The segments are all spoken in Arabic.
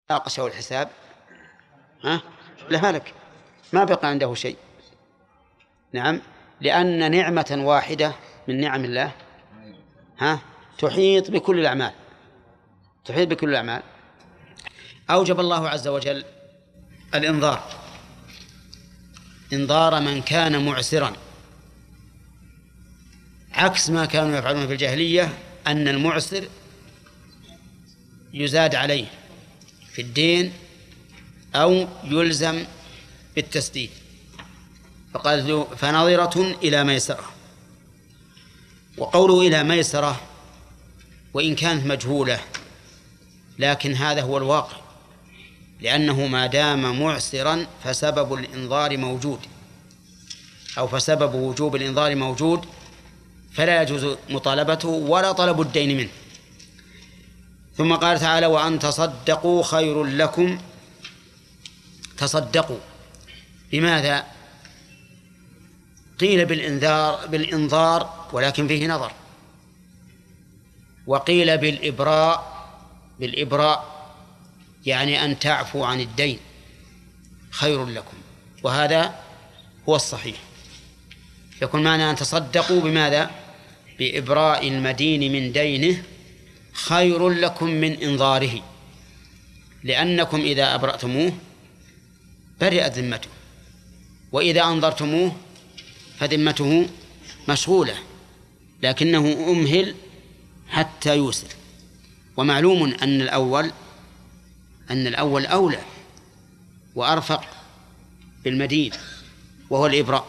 ناقشه الحساب لهلك، ما بقى عنده شيء. نعم، لأن نعمة واحدة من نعم الله تحيط بكل الأعمال، تحيط بكل الأعمال. أوجب الله عز وجل الإنذار، إنذار من كان معسرا، عكس ما كانوا يفعلون في الجاهلية، أن المعسر يزاد عليه في الدين أو يلزم بالتسديد، فقال فنظرة إلى ميسرة. وقوله إلى ميسرة وإن كانت مجهولة لكن هذا هو الواقع، لأنه ما دام معسرا فسبب الإنذار موجود، أو فسبب وجوب الإنذار موجود، فلا يجوز مطالبته ولا طلب الدين منه. ثم قال تعالى وأن تصدقوا خير لكم. تصدقوا بماذا؟ قيل بالإنذار ولكن فيه نظر، وقيل بالإبراء يعني أن تعفوا عن الدين خير لكم، وهذا هو الصحيح. يكون معنى أن تصدقوا بماذا؟ بإبراء المدين من دينه خير لكم من إنظاره، لأنكم إذا أبرأتموه برئت ذمته، وإذا أنظرتموه فذمته مشغولة، لكنه أمهل حتى يوسر. ومعلوم أن الأول أولى وأرفق بالمدين وهو الإبراء،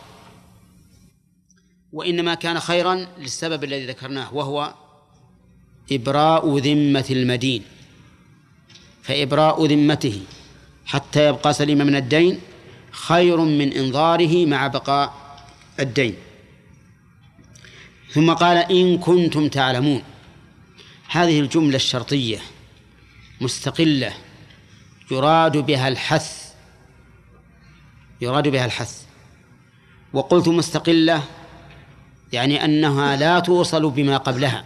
وإنما كان خيرا للسبب الذي ذكرناه، وهو إبراء ذمة المدين، فإبراء ذمته حتى يبقى سليما من الدين خير من إنظاره مع بقاء الدين. ثم قال إن كنتم تعلمون. هذه الجملة الشرطية مستقلة يراد بها الحث، وقلت مستقلة يعني أنها لا توصل بما قبلها،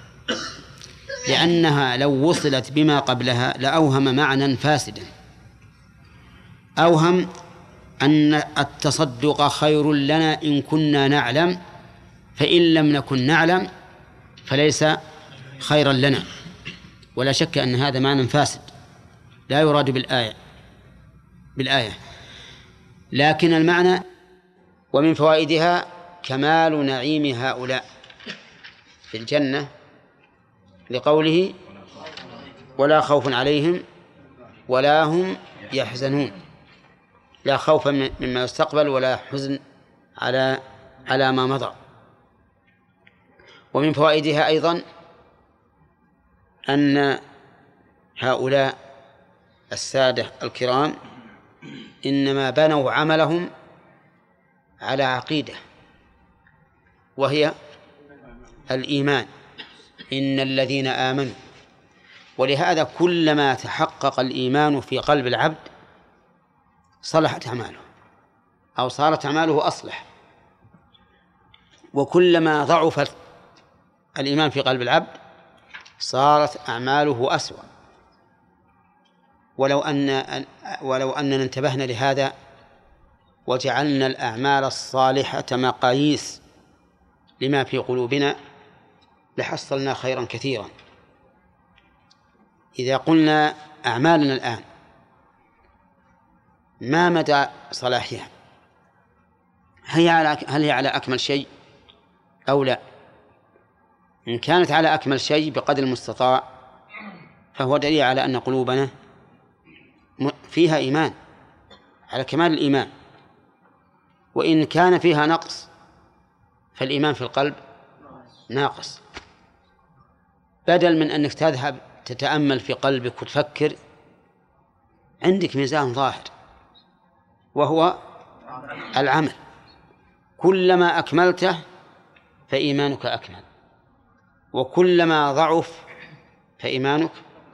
لأنها لو وصلت بما قبلها لأوهم معنى فاسدا، أوهم أن التصدق خير لنا إن كنا نعلم، فإن لم نكن نعلم فليس خيرا لنا. ولا شك أن هذا معنى فاسد لا يراد بالآية، لكن المعنى ومن فوائدها كمال نعيم هؤلاء في الجنة، لقوله ولا خوف عليهم ولا هم يحزنون، لا خوف مما يستقبل ولا حزن على ما مضى. ومن فوائدها أيضا أن هؤلاء السادة الكرام إنما بنوا عملهم على عقيدة، وهي الإيمان، إن الذين آمنوا. ولهذا كلما تحقق الإيمان في قلب العبد صلحت أعماله أو صارت أعماله أصلح، وكلما ضعف الإيمان في قلب العبد صارت أعماله أسوأ. ولو أننا انتبهنا لهذا وجعلنا الأعمال الصالحة مقاييس لما في قلوبنا لحصلنا خيرا كثيرا. إذا قلنا أعمالنا الآن ما مدى صلاحها؟ هل هي على أكمل شيء أو لا؟ إن كانت على أكمل شيء بقدر المستطاع فهو دليل على أن قلوبنا فيها إيمان على كمال الإيمان. وإن كان فيها نقص فالإيمان في القلب ناقص. بدل من أنك تذهب تتأمل في قلبك وتفكر، عندك ميزان ظاهر وهو العمل، كلما أكملته فإيمانك أكمل، وكلما ضعف فإيمانك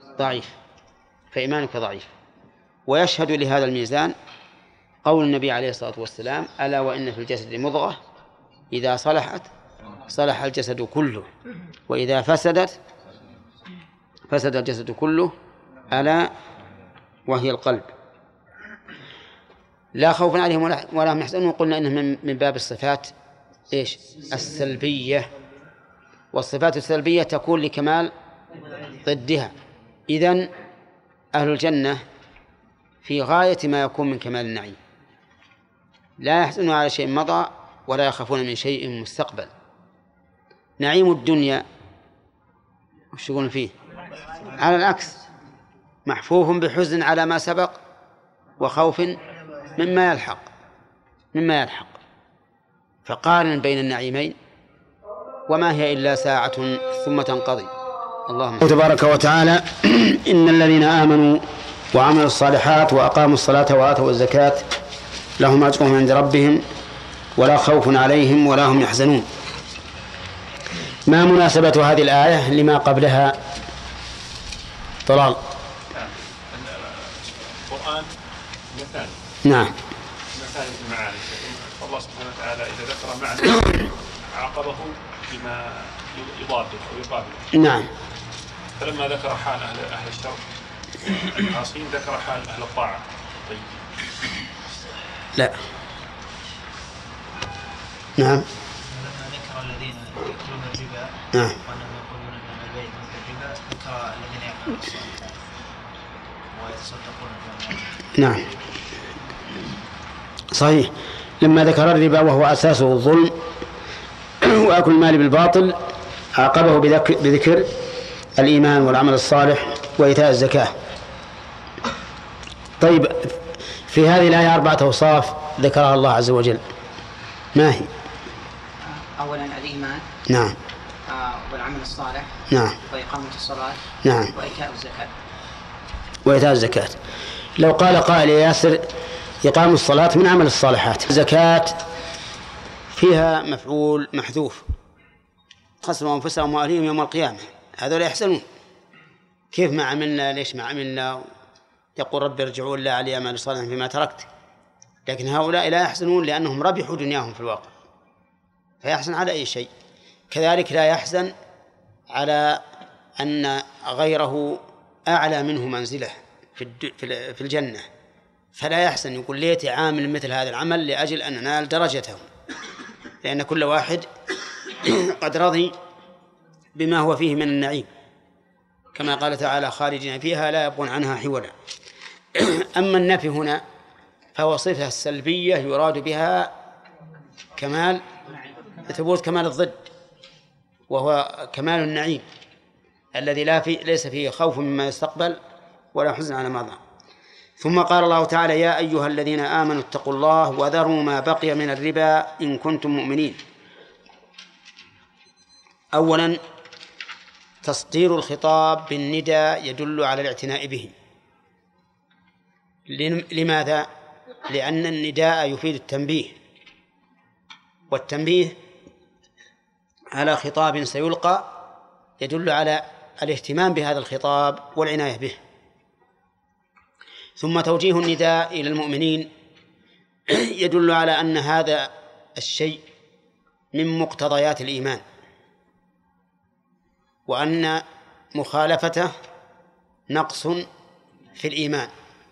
ضعيف. ويشهد لهذا الميزان قول النبي عليه الصلاة والسلام ألا وإن في الجسد مضغة إذا صلحت صلح الجسد كله وإذا فسد الجسد كله ألا وهي القلب. لا خوف عليهم ولا هم يحزنون، قلنا إنه من باب الصفات إيش؟ السلبية، والصفات السلبية تكون لكمال ضدها. إذن أهل الجنة في غاية ما يكون من كمال النعيم، لا يحزنون على شيء مضى ولا يخافون من شيء مستقبل. نعيم الدنيا وش يقولون فيه؟ على العكس، محفوف بحزن على ما سبق وخوف مما يلحق. فقارن بين النعيمين، وما هي إلا ساعة ثم تنقضي. اللهم تبارك وتعالى إن الذين آمنوا وعملوا الصالحات وأقاموا الصلاة وآتوا الزكاة لهم أجرهم عند ربهم ولا خوف عليهم ولا هم يحزنون. ما مناسبة هذه الآية لما قبلها؟ طلال. القرآن مثال. نعم. مثال المعاني. الله سبحانه وتعالى إذا ذكر معنى عاقبه بما يضاده أو يقابله. نعم. فلما ذكر حال أهل الشر العاصين ذكر حال أهل الطاعة. طيب. لا. نعم. لما ذكر الذين يأكلون الربا وأنهم يقولون أن البيع مثل الربا، ذكر الذين يعملون الصالحات ويتصدقون بالأموال. نعم صحيح. لما ذكر الربا وهو أساسه الظلم وأكل المال بالباطل عاقبه بذكر الإيمان والعمل الصالح وإيتاء الزكاة. طيب، في هذه الآية 4 أوصاف ذكرها الله عز وجل، ما هي؟ أولا الإيمان. نعم. والعمل الصالح. نعم. وإقامة الصلاة. نعم. وإيتاء الزكاة. لو قال قائل يا ياسر إقام الصلاة من عمل الصالحات، الزكاة فيها مفعول محذوف، خسروا أنفسهم وأهليهم يوم القيامة، هذول يحسنون. كيف ما عملنا؟ ليش ما عملنا؟ يقول رب ارجعوا لعلي أعمل صالحا فيما تركت. لكن هؤلاء لا يحزنون لأنهم ربحوا دنياهم في الواقع، فيحزن على أي شيء. كذلك لا يحزن على أن غيره أعلى منه منزلة في الجنة، فلا يحزن يقول ليتي عامل مثل هذا العمل لأجل أن ننال درجته، لأن كل واحد قد رضي بما هو فيه من النعيم، كما قال تعالى خالدين فيها لا يبغون عنها حولا. أما النفي هنا فهو صفة السلبية يراد بها كمال ثبوت كمال الضد، وهو كمال النعيم الذي ليس فيه خوف مما يستقبل ولا حزن على ماضي. ثم قال الله تعالى يا أيها الذين آمنوا اتقوا الله وذروا ما بقي من الربا إن كنتم مؤمنين. أولا تصدير الخطاب بالنداء يدل على الاعتناء به. لماذا؟ لأن النداء يفيد التنبيه، والتنبيه على خطاب سيلقى يدل على الاهتمام بهذا الخطاب والعناية به. ثم توجيه النداء إلى المؤمنين يدل على أن هذا الشيء من مقتضيات الإيمان، وأن مخالفته نقص في الإيمان.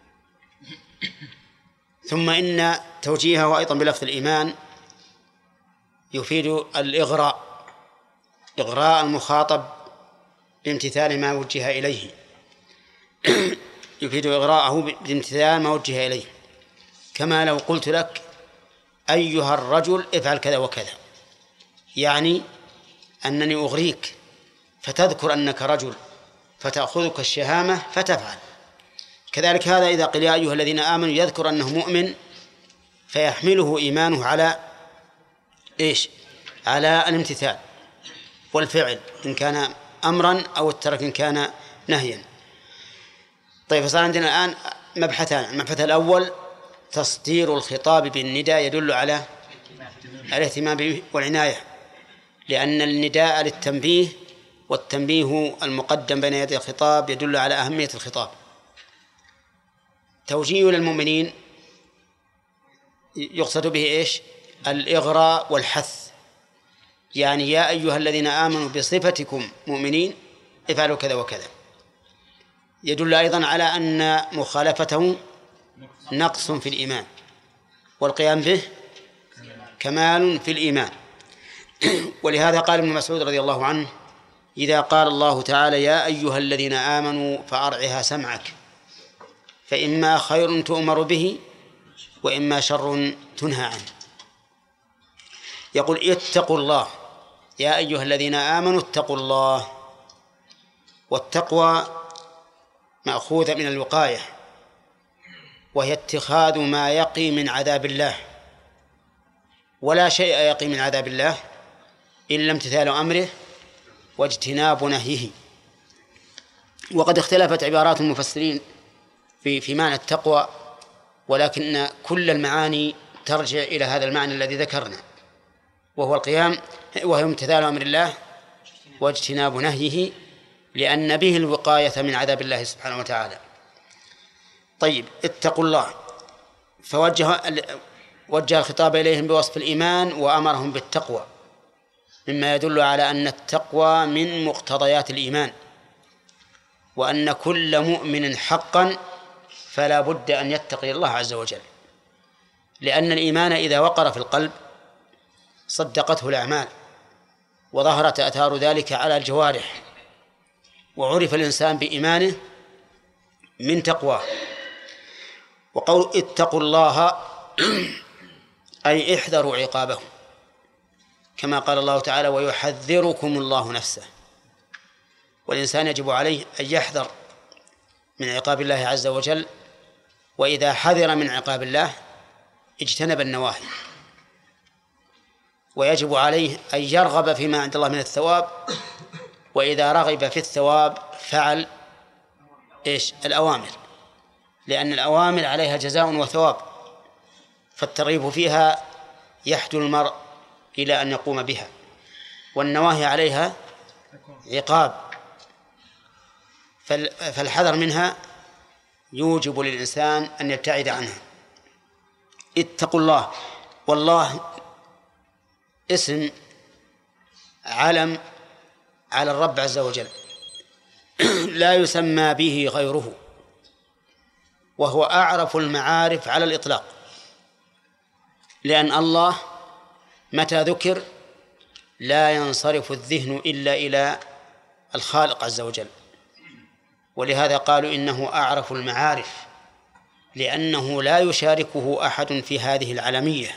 ثم إن توجيهه أيضا بلفظ الإيمان يفيد إغراء المخاطب بامتثال ما وجه إليه، يفيد إغراءه بامتثال ما وجه إليه. كما لو قلت لك أيها الرجل افعل كذا وكذا، يعني أنني أغريك فتذكر أنك رجل فتأخذك الشهامة فتفعل. كذلك هذا إذا قيل يا أيها الذين آمنوا يذكر أنه مؤمن فيحمله إيمانه على إيش؟ على الامتثال والفعل إن كان أمرا أو الترك إن كان نهيا. طيب، فصار عندنا الآن مبحثان. المبحث الأول تصدير الخطاب بالنداء يدل على الاهتمام به والعناية، لأن النداء للتنبيه، والتنبيه المقدم بين يدي الخطاب يدل على أهمية الخطاب. توجيه للمؤمنين يقصد به إيش؟ الإغراء والحث، يعني يا أيها الذين آمنوا بصفتكم مؤمنين افعلوا كذا وكذا. يدل أيضا على أن مخالفته نقص في الإيمان، والقيام به كمال في الإيمان. ولهذا قال ابن مسعود رضي الله عنه: إذا قال الله تعالى يا أيها الذين آمنوا فأرعها سمعك، فإما خير تؤمر به وإما شر تنهى عنه. يقول: اتقوا الله يا أيها الذين آمنوا اتقوا الله. والتقوى مأخوذة من الوقاية، وهي اتخاذ ما يقي من عذاب الله، ولا شيء يقي من عذاب الله إلا امتثال أمره واجتناب نهيه. وقد اختلفت عبارات المفسرين في معنى التقوى، ولكن كل المعاني ترجع إلى هذا المعنى الذي ذكرنا، وهو القيام، وهو امتثال أمر الله واجتناب نهيه، لأن به الوقاية من عذاب الله سبحانه وتعالى. طيب، اتقوا الله، وجه الخطاب إليهم بوصف الإيمان وأمرهم بالتقوى، مما يدل على أن التقوى من مقتضيات الإيمان، وأن كل مؤمن حقا فلا بد أن يتقي الله عز وجل، لأن الإيمان إذا وقر في القلب صدقته الأعمال وظهرت آثار ذلك على الجوارح، وعرف الإنسان بإيمانه من تقواه. وقول اتقوا الله أي احذروا عقابه، كما قال الله تعالى: ويحذركم الله نفسه. والإنسان يجب عليه أن يحذر من عقاب الله عز وجل، وإذا حذر من عقاب الله اجتنب النواهي، ويجب عليه أن يرغب فيما عند الله من الثواب، وإذا رغب في الثواب فعل الأوامر، لأن الأوامر عليها جزاء وثواب، فالترغيب فيها يحدو المرء إلى أن يقوم بها، والنواهي عليها عقاب، فالحذر منها يوجب للإنسان أن يبتعد عنها. اتقوا الله، والله اسم علم على الرب عز وجل لا يسمى به غيره، وهو أعرف المعارف على الإطلاق، لأن الله متى ذكر لا ينصرف الذهن إلا إلى الخالق عز وجل، ولهذا قالوا إنه أعرف المعارف، لأنه لا يشاركه أحد في هذه العالمية.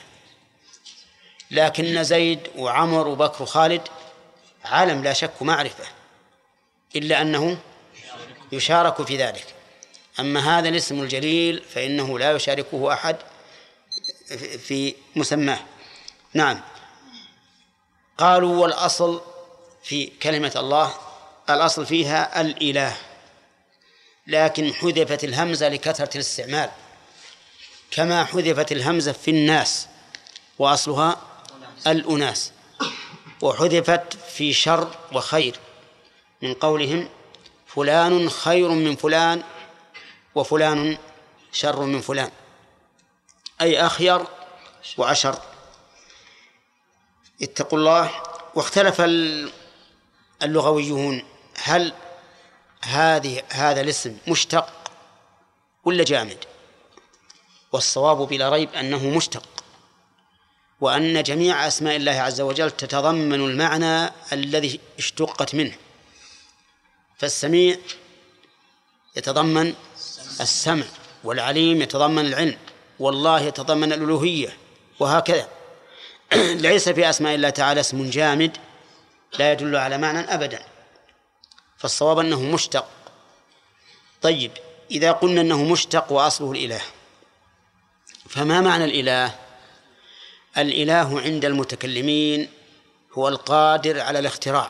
لكن زيد وعمر وبكر وخالد عالم لا شك معرفة، إلا أنه يشارك في ذلك. أما هذا الاسم الجليل فإنه لا يشاركه أحد في مسماه. نعم. قالوا: والأصل في كلمة الله الأصل فيها الإله، لكن حذفت الهمزة لكثرة الاستعمال، كما حذفت الهمزة في الناس وأصلها الأناس، وحذفت في شر وخير من قولهم فلان خير من فلان وفلان شر من فلان، أي أخير وأشر. اتقوا الله. واختلف اللغويون هل هذا الاسم مشتق ولا جامد؟ والصواب بلا ريب أنه مشتق، وأن جميع أسماء الله عز وجل تتضمن المعنى الذي اشتقت منه، فالسميع يتضمن السمع، والعليم يتضمن العلم، والله يتضمن الألوهية، وهكذا. ليس في أسماء الله تعالى اسم جامد لا يدل على معنى أبدا، فالصواب أنه مشتق. طيب، إذا قلنا أنه مشتق وأصله الإله، فما معنى الإله؟ الإله عند المتكلمين هو القادر على الاختراع،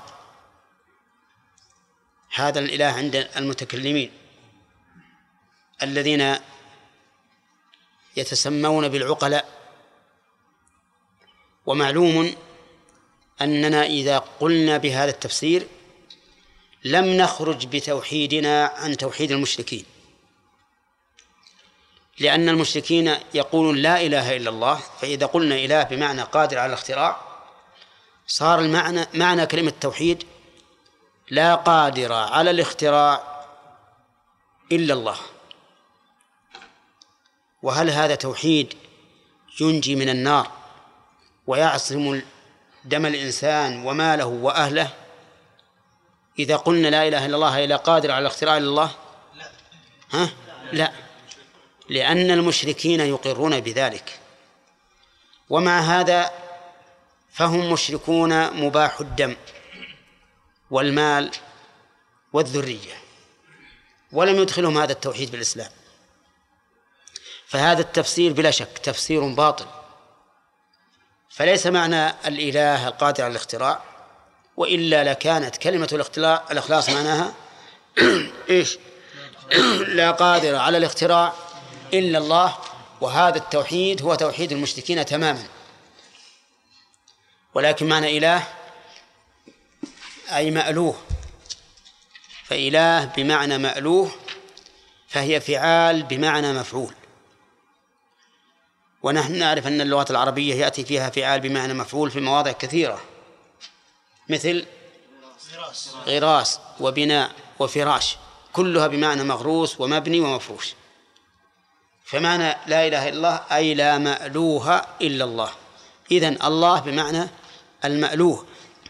هذا الإله عند المتكلمين الذين يتسمون بالعقلاء. ومعلوم أننا إذا قلنا بهذا التفسير لم نخرج بتوحيدنا عن توحيد المشركين، لأن المشركين يقولون لا إله إلا الله، فإذا قلنا إله بمعنى قادر على الاختراع صار معنى كلمة توحيد لا قادر على الاختراع إلا الله. وهل هذا توحيد ينجي من النار ويعصم دم الإنسان وماله وأهله؟ إذا قلنا لا إله إلا الله إلا قادر على الاختراع إلا الله؟ لا، لأن المشركين يقرون بذلك، ومع هذا فهم مشركون مباح الدم والمال والذرية، ولم يدخلهم هذا التوحيد بالإسلام. فهذا التفسير بلا شك تفسير باطل. فليس معنى الإله القادر على الاختراع، وإلا لكانت كلمة الإخلاص معناها إيش؟ لا قادر على الاختراع إلا الله، وهذا التوحيد هو توحيد المشركين تماما. ولكن معنى إله أي مألوه، فإله بمعنى مألوه، فهي فعال بمعنى مفعول. ونحن نعرف أن اللغة العربية يأتي فيها فعال بمعنى مفعول في مواضع كثيرة، مثل غراس وبناء وفراش، كلها بمعنى مغروس ومبني ومفروش. فمعنى لا إله إلا الله أي لا مألوه إلا الله. إذن الله بمعنى المألوه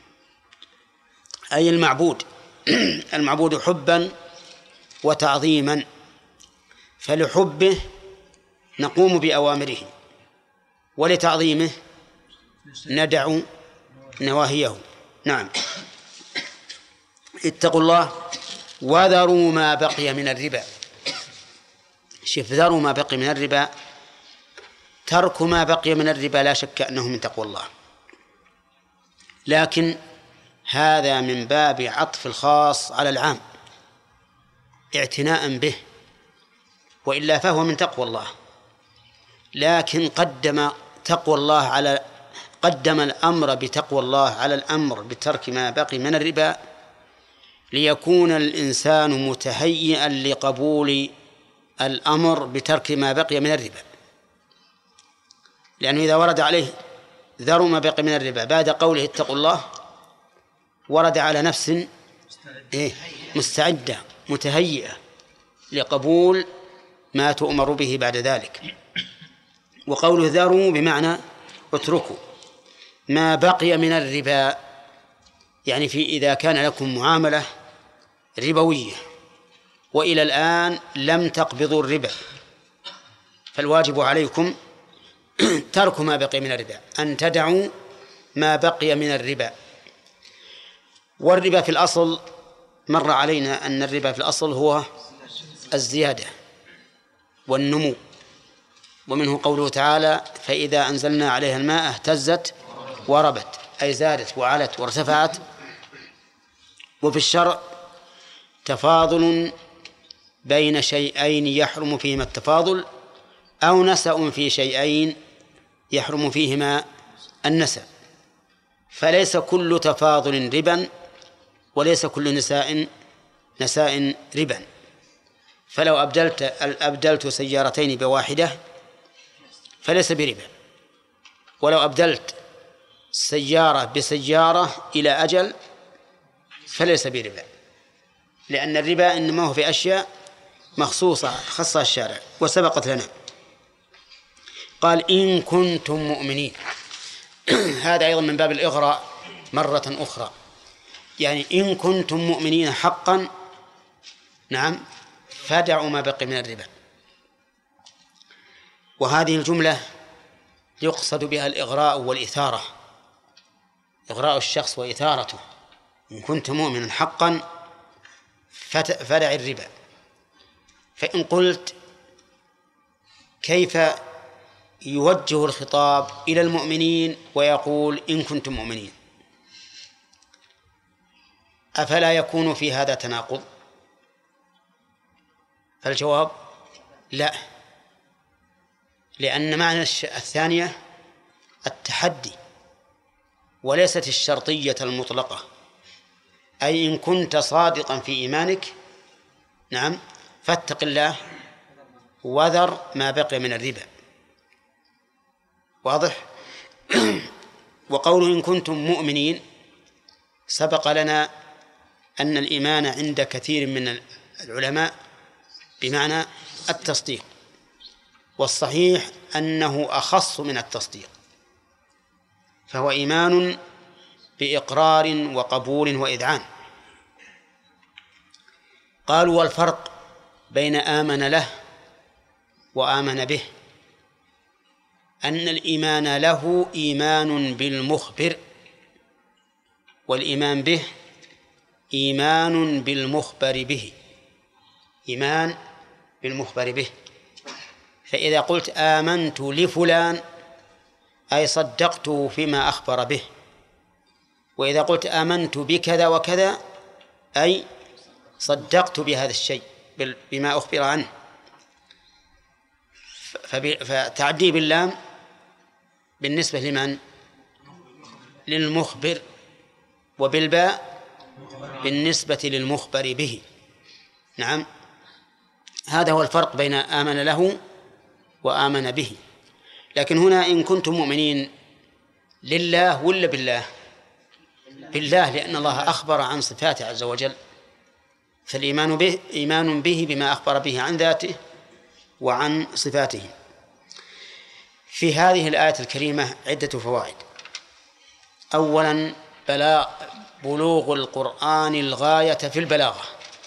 أي المعبود المعبود حبا وتعظيما، فلحبه نقوم بأوامره، ولتعظيمه ندع نواهيه. نعم. اتقوا الله وذروا ما بقي من الربا. شوف، ذروا ما بقي من الربا، ترك ما بقي من الربا لا شك أنه من تقوى الله، لكن هذا من باب عطف الخاص على العام اعتناء به، وإلا فهو من تقوى الله. لكن قدم الأمر بتقوى الله على الأمر بترك ما بقي من الربا، ليكون الإنسان متهيئا لقبول الأمر بترك ما بقي من الربا. لأنه إذا ورد عليه ذروا ما بقي من الربا بعد قوله اتقوا الله، ورد على نفس مستعدة متهيئة لقبول ما تؤمر به بعد ذلك. وقوله ذروا بمعنى اتركوا ما بقي من الربا، يعني إذا كان لكم معاملة ربوية وإلى الآن لم تقبضوا الربا، فالواجب عليكم ترك ما بقي من الربا، أن تدعوا ما بقي من الربا. والربا في الأصل مر علينا أن الربا في الأصل هو الزيادة والنمو، ومنه قوله تعالى فإذا أنزلنا عليها الماء اهتزت وربت، أي زادت وعلت وارتفعت. وفي الشرع تفاضل بين شيئين يحرم فيهما التفاضل، أو نسأ في شيئين يحرم فيهما النسأ، فليس كل تفاضل ربا وليس كل نساء ربا. فلو أبدلت سيارتين بواحدة فليس بربا، ولو أبدلت سيارة بسيارة إلى أجل فليس بربا، لأن الربا إنما هو في أشياء مخصوصة خصها الشارع وسبقت لنا. قال إن كنتم مؤمنين هذا أيضا من باب الإغراء مرة أخرى، يعني إن كنتم مؤمنين حقا نعم فدعوا ما بقي من الربا. وهذه الجملة يقصد بها الإغراء والإثارة، إغراء الشخص وإثارته. إن كنت مؤمنا حقا فدع الربا. فإن قلت كيف يوجه الخطاب إلى المؤمنين ويقول إن كنتم مؤمنين؟ أفلا يكون في هذا تناقض؟ فالجواب لا، لأن معنى الثانية التحدي وليست الشرطية المطلقة، أي إن كنت صادقا في إيمانك نعم فاتق الله وذر ما بقي من الربا. واضح؟ وقوله إن كنتم مؤمنين سبق لنا أن الإيمان عند كثير من العلماء بمعنى التصديق، والصحيح أنه أخص من التصديق، فهو إيمان بإقرار وقبول وإذعان. قالوا والفرق بين آمن له وآمن به أن الإيمان له إيمان بالمخبر، والإيمان به إيمان بالمخبر به، إيمان بالمخبر به. فإذا قلت آمنت لفلان أي صدقته فيما أخبر به، وإذا قلت آمنت بكذا وكذا أي صدقت بهذا الشيء بما أخبر عنه. فتعدي باللام بالنسبة لمن؟ للمخبر، وبالباء بالنسبة للمخبر به. نعم، هذا هو الفرق بين آمن له وآمن به. لكن هنا إن كنتم مؤمنين لله ولا بالله؟ بالله، لأن الله أخبر عن صفاته عز وجل، فالإيمان به إيمان به بما أخبر به عن ذاته وعن صفاته. في هذه الآية الكريمة عدة فوائد. أولا بلوغ القرآن الغاية في البلاغة،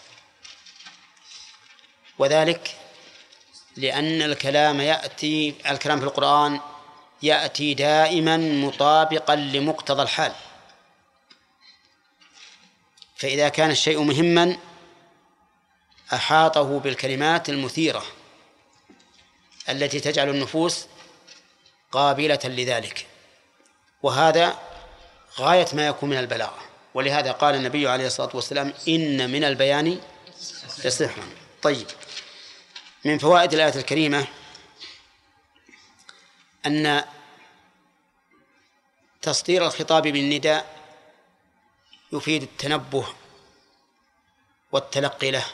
وذلك لأن الكلام في القرآن يأتي دائما مطابقا لمقتضى الحال، فإذا كان الشيء مهما أحاطه بالكلمات المثيرة التي تجعل النفوس قابلة لذلك، وهذا غاية ما يكون من البلاغة. ولهذا قال النبي عليه الصلاة والسلام إن من البيان لسحرا. طيب، من فوائد الآية الكريمة أن تصدير الخطاب بالنداء يفيد التنبه والتلقي له،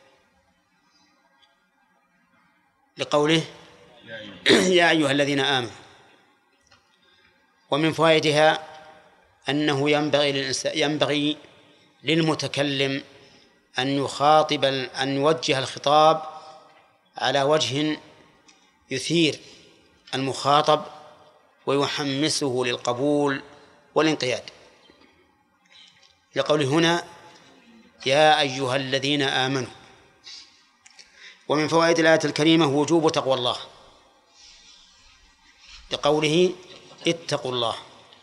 لقوله يا أيها الذين آمنوا. ومن فوائدها أنه ينبغي للمتكلم أن يوجه الخطاب على وجه يثير المخاطب ويحمسه للقبول والانقياد، لقوله هنا يا أيها الذين آمنوا. ومن فوائد الآية الكريمة وجوب تقوى الله، لقوله اتقوا الله.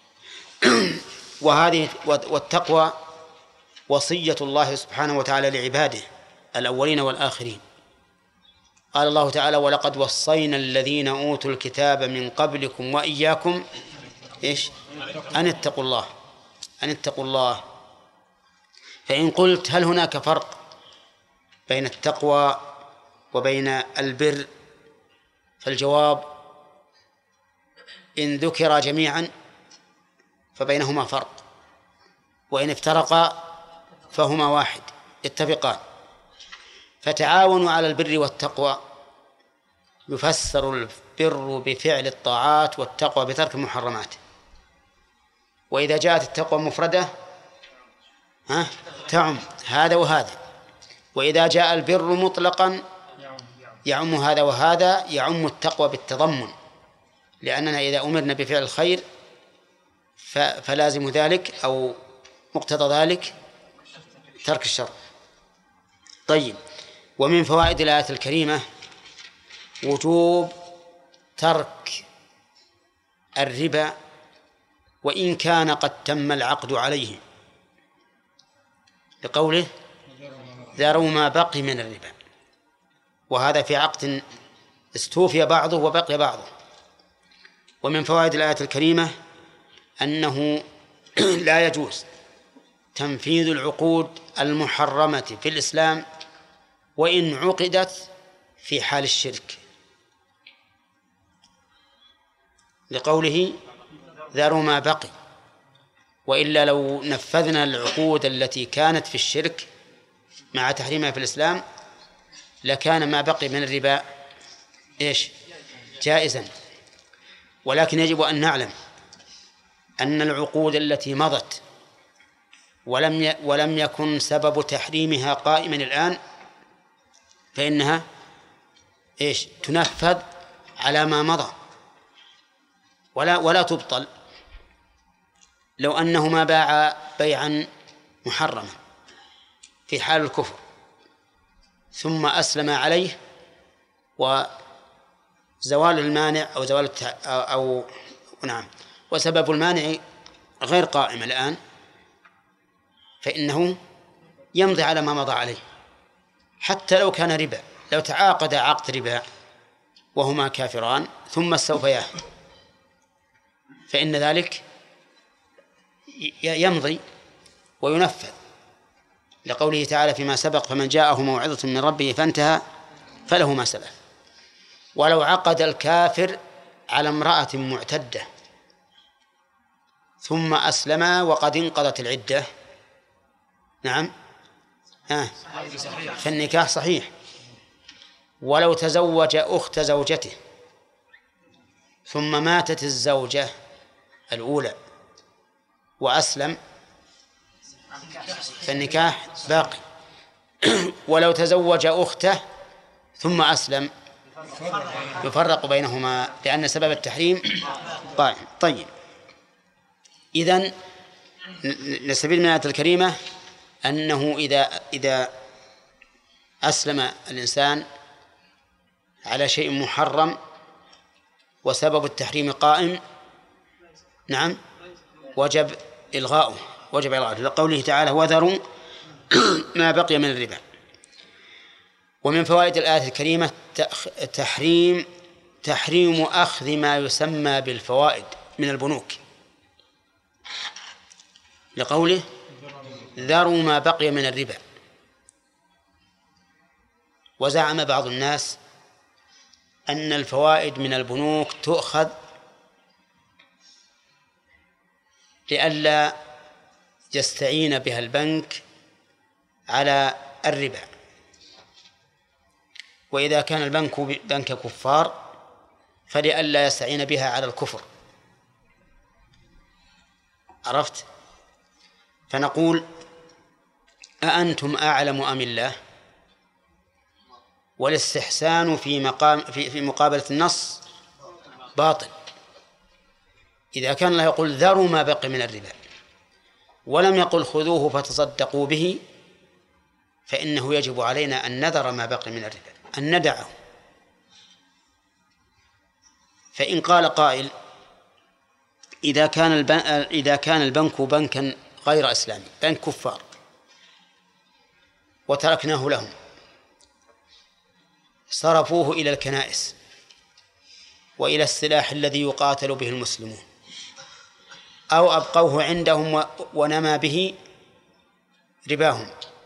والتقوى وصية الله سبحانه وتعالى لعباده الأولين والآخرين. قال الله تعالى ولقد وصينا الذين أوتوا الكتاب من قبلكم وإياكم أن اتقوا الله. فإن قلت هل هناك فرق بين التقوى وبين البر، فالجواب إن ذكر جميعا فبينهما فرق، وإن افترقا فهما واحد، يتفقان. فتعاونوا على البر والتقوى يفسر البر بفعل الطاعات والتقوى بترك المحرمات. وإذا جاءت التقوى مفردة تعم هذا وهذا، وإذا جاء البر مطلقا يعم هذا وهذا، يعم التقوى بالتضمن، لأننا إذا أمرنا بفعل الخير فلازم ذلك أو مقتضى ذلك ترك الشر. طيب، ومن فوائد الآية الكريمة وجوب ترك الربا وإن كان قد تم العقد عليه، لقوله ذروا ما بقي من الربا، وهذا في عقد استوفي بعضه وبقي بعضه. ومن فوائد الآية الكريمة أنه لا يجوز تنفيذ العقود المحرمة في الإسلام وإن عقدت في حال الشرك، لقوله ذروا ما بقي. وإلا لو نفذنا العقود التي كانت في الشرك مع تحريمها في الإسلام لكان ما بقي من الربا جائزا. ولكن يجب أن نعلم أن العقود التي مضت ولم يكن سبب تحريمها قائما الآن فإنها إيش تنفذ على ما مضى ولا تبطل. لو أنه ما باع بيعا محرما في حال الكفر ثم أسلم عليه وزوال المانع أو زوال نعم وسبب المانع غير قائم الآن، فإنه يمضي على ما مضى عليه حتى لو كان ربا. لو تعاقد عقد ربا وهما كافران ثم استوفياه فإن ذلك يمضي وينفذ، لقوله تعالى فيما سبق فمن جاءه موعظة من ربه فانتهى فله ما سلف. ولو عقد الكافر على امرأة معتدة ثم أسلم وقد انقضت العدة، نعم فالنكاح صحيح. ولو تزوج أخت زوجته ثم ماتت الزوجة الأولى وأسلم فالنكاح باقي. ولو تزوج أخته ثم أسلم يفرق بينهما لأن سبب التحريم قائم. طيب، إذن نستفيد من الآية الكريمة أنه إذا أسلم الإنسان على شيء محرم وسبب التحريم قائم، نعم، وجب إلغاؤه لقوله تعالى وذروا ما بقي من الربا. ومن فوائد الآية الكريمة تحريم أخذ ما يسمى بالفوائد من البنوك، لقوله ذروا ما بقي من الربا. وزعم بعض الناس أن الفوائد من البنوك تؤخذ لئلا يستعين بها البنك على الربا، وإذا كان البنك بنك كفار فلئلا يستعين بها على الكفر. عرفت؟ فنقول أأنتم أعلم أم الله؟ والاستحسان في مقابلة النص باطل. إذا كان الله يقول ذروا ما بقي من الربا ولم يقل خذوه فتصدقوا به، فإنه يجب علينا أن نذر ما بقي من الربا، أن ندعه. فإن قال قائل إذا كان البنك بنكا غير إسلامي، بنك كفار، وتركناه لهم صرفوه إلى الكنائس وإلى السلاح الذي يقاتل به المسلمون، أو أبقوه عندهم ونمى به رباهم،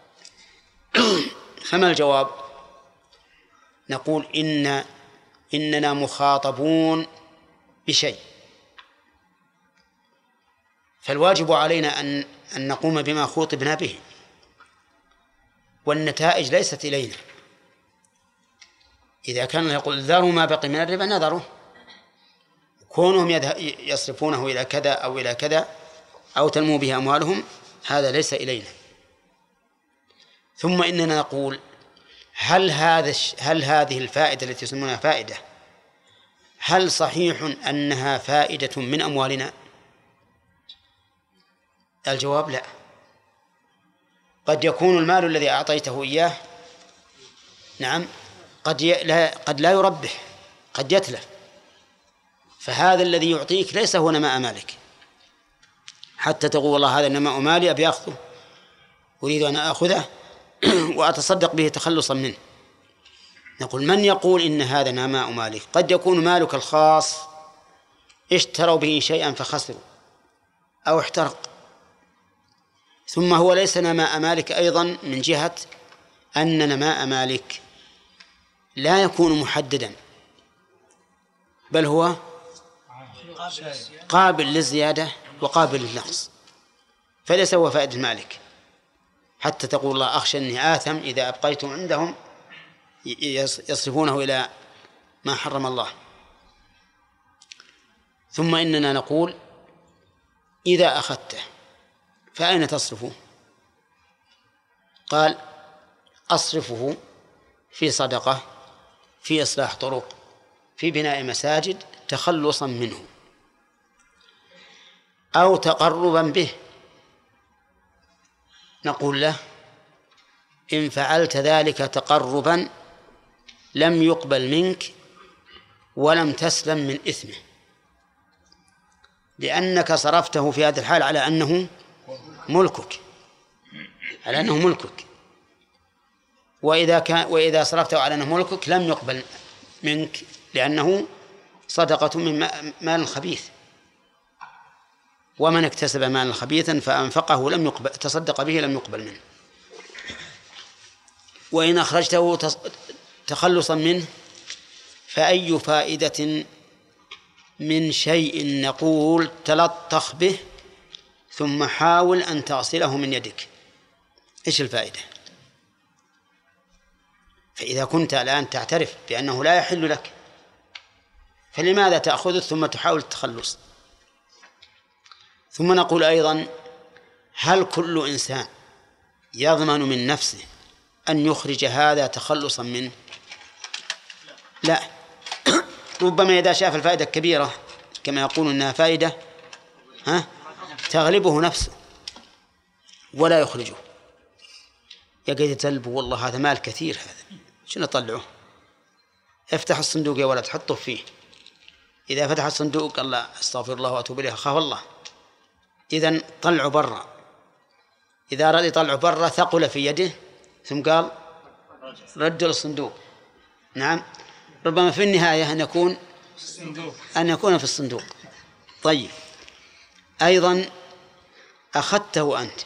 فما الجواب؟ نقول إننا مخاطبون بشيء، فالواجب علينا أن نقوم بما خوطبنا به، والنتائج ليست إلينا. إذا كان يقول ذروا ما بقي من الربا نذره، كونهم يصرفونه إلى كذا أو إلى كذا أو تنمو به أموالهم هذا ليس إلينا. ثم إننا نقول هل هذه الفائدة التي يسمونها فائدة هل صحيح أنها فائدة من أموالنا؟ الجواب لا. قد يكون المال الذي أعطيته إياه، نعم، قد لا يربح، قد يتلف، فهذا الذي يعطيك ليس هو نماء مالك، حتى تقول والله هذا نماء مالي أبي أخذه، أريد أن أخذه وأتصدق به تخلصا منه. نقول من يقول إن هذا نماء مالك؟ قد يكون مالك الخاص اشتروا به شيئا فخسروا أو احترق، ثم هو ليس نماء مالك أيضا من جهة أن نماء مالك لا يكون محددا، بل هو قابل للزيادة وقابل للنقص، فليس هو فائدة مالك حتى تقول الله أخشى أني آثم إذا أبقيتم عندهم يصرفونه إلى ما حرم الله. ثم إننا نقول إذا أخذته فأين تصرفه؟ قال أصرفه في صدقة، في إصلاح طرق، في بناء مساجد تخلصا منه أو تقربا به، نقول له إن فعلت ذلك تقربا لم يقبل منك ولم تسلم من إثمه، لأنك صرفته في هذا الحال على أنه ملكك، وإذا صرفته على أنه ملكك لم يقبل منك لأنه صدقة من مال خبيث، ومن اكتسب مالا خبيثا فأنفقه لم يقبل، تصدق به لم يقبل منه. وإن أخرجته تخلصا منه فأي فائدة من شيء نقول تلطخ به ثم حاول أن تغسله من يدك، إيش الفائدة؟ فإذا كنت الآن تعترف بأنه لا يحل لك فلماذا تأخذه ثم تحاول التخلص؟ ثم نقول أيضا هل كل إنسان يضمن من نفسه أن يخرج هذا تخلصا منه؟ لا. ربما إذا شاف الفائدة الكبيرة كما يقول إنها فائدة تغلبه نفسه ولا يخرجه، يقعد يتلب والله هذا مال كثير، هذا شنو أطلعه؟ افتح الصندوق يا ولد حطه فيه. إذا فتح الصندوق قال لا استغفر الله وأتوب إليه أخاف الله، إذن طلعه برا. إذا أراد يطلعه برا ثقل في يده ثم قال رد الصندوق. نعم، ربما في النهاية أن يكون في الصندوق. طيب، أيضا أخذته أنت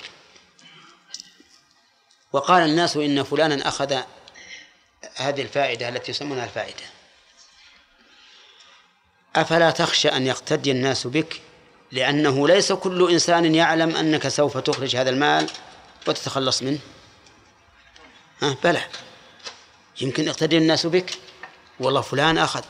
وقال الناس إن فلانا أخذ هذه الفائدة التي يسمونها الفائدة، أفلا تخشى أن يقتدي الناس بك؟ لأنه ليس كل إنسان يعلم أنك سوف تخرج هذا المال وتتخلص منه. بلى، يمكن يقتدي الناس بك، والله فلان أخذ.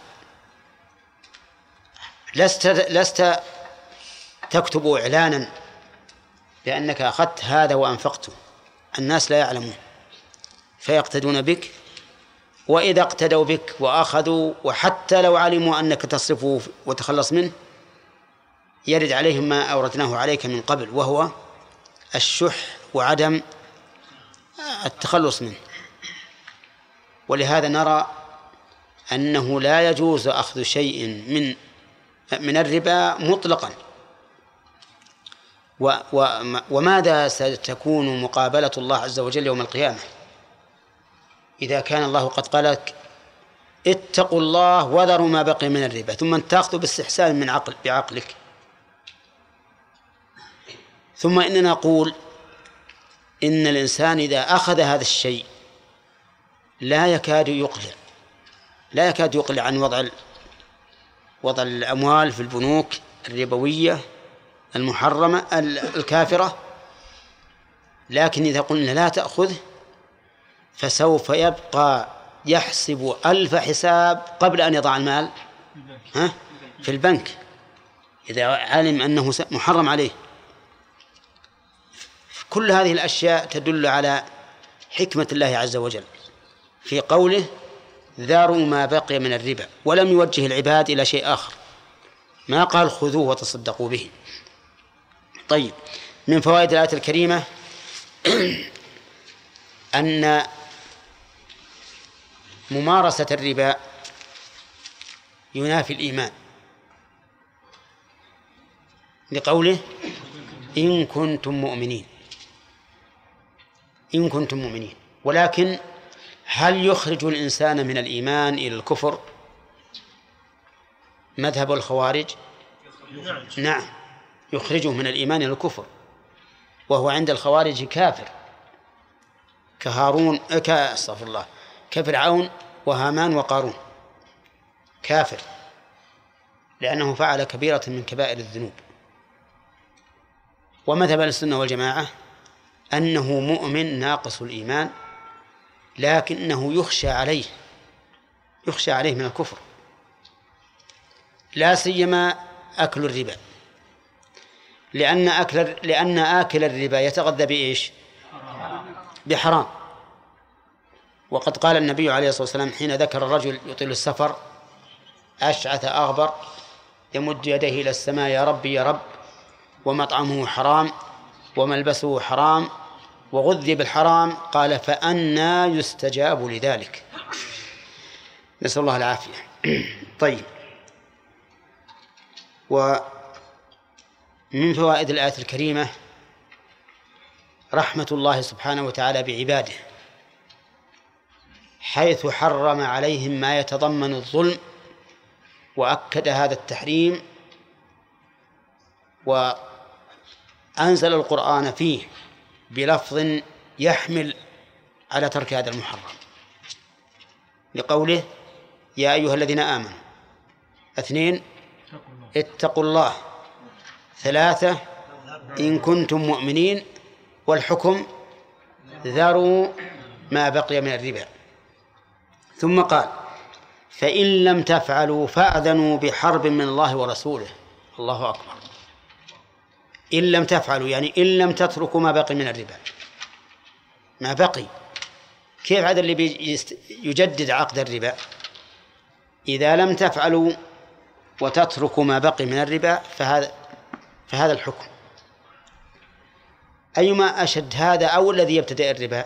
لست تكتب إعلانا بأنك أخذت هذا وأنفقته، الناس لا يعلمون فيقتدون بك. وإذا اقتدوا بك وأخذوا وحتى لو علموا أنك تصرفه وتخلص منه يرد عليهم ما أوردناه عليك من قبل، وهو الشح وعدم التخلص منه. ولهذا نرى أنه لا يجوز أخذ شيء من الربا مطلقا. وماذا ستكون مقابلة الله عز وجل يوم القيامة إذا كان الله قد قال لك اتقوا الله وذروا ما بقي من الربا، ثم تأخذ باستحسان بعقلك؟ ثم إننا نقول إن الإنسان إذا أخذ هذا الشيء لا يكاد يقلع عن وضع الأموال في البنوك الربوية المحرمة الكافرة. لكن إذا قلنا لا تأخذه فسوف يبقى يحسب 1000 حساب قبل أن يضع المال في البنك إذا علم أنه محرم عليه. كل هذه الأشياء تدل على حكمة الله عز وجل في قوله ذروا ما بقي من الربا، ولم يوجه العباد إلى شيء آخر، ما قال خذوه وتصدقوا به. طيب، من فوائد الآية الكريمة أن ممارسة الربا ينافي الإيمان، لقوله إن كنتم مؤمنين. ولكن هل يخرج الإنسان من الإيمان إلى الكفر؟ مذهب الخوارج نعم، يخرجه من الإيمان إلى الكفر، وهو عند الخوارج كافر كفرعون وهامان وقارون، كافر لأنه فعل كبيرة من كبائر الذنوب. ومذهب السنة والجماعة أنه مؤمن ناقص الإيمان، لكنه يخشى عليه من الكفر، لا سيما أكل الربا، لأن آكل الربا يتغذى بإيش؟ بحرام، وقد قال النبي عليه الصلاة والسلام حين ذكر الرجل يطيل السفر أشعث أغبر يمد يديه إلى السماء يا ربي يا رب، ومطعمه حرام وملبسه حرام وغذي بالحرام، قال فأنى يستجاب لذلك؟ نسأل الله العافية. طيب، ومن فوائد الآية الكريمة رحمة الله سبحانه وتعالى بعباده، حيث حرم عليهم ما يتضمن الظلم وأكد هذا التحريم وأنزل القرآن فيه بلفظ يحمل على ترك هذا المحرم، لقوله يا أيها الذين آمنوا، 2 اتقوا الله، 3 إن كنتم مؤمنين، والحكم ذروا ما بقي من الربا. ثم قال فإن لم تفعلوا فأذنوا بحرب من الله ورسوله. الله أكبر. إن لم تفعلوا يعني إن لم تتركوا ما بقي من الربا. ما بقي، كيف هذا اللي يجدد عقد الربا؟ إذا لم تفعلوا وتتركوا ما بقي من الربا فهذا الحكم. أيما أشد، هذا أو الذي يبتدئ الربا؟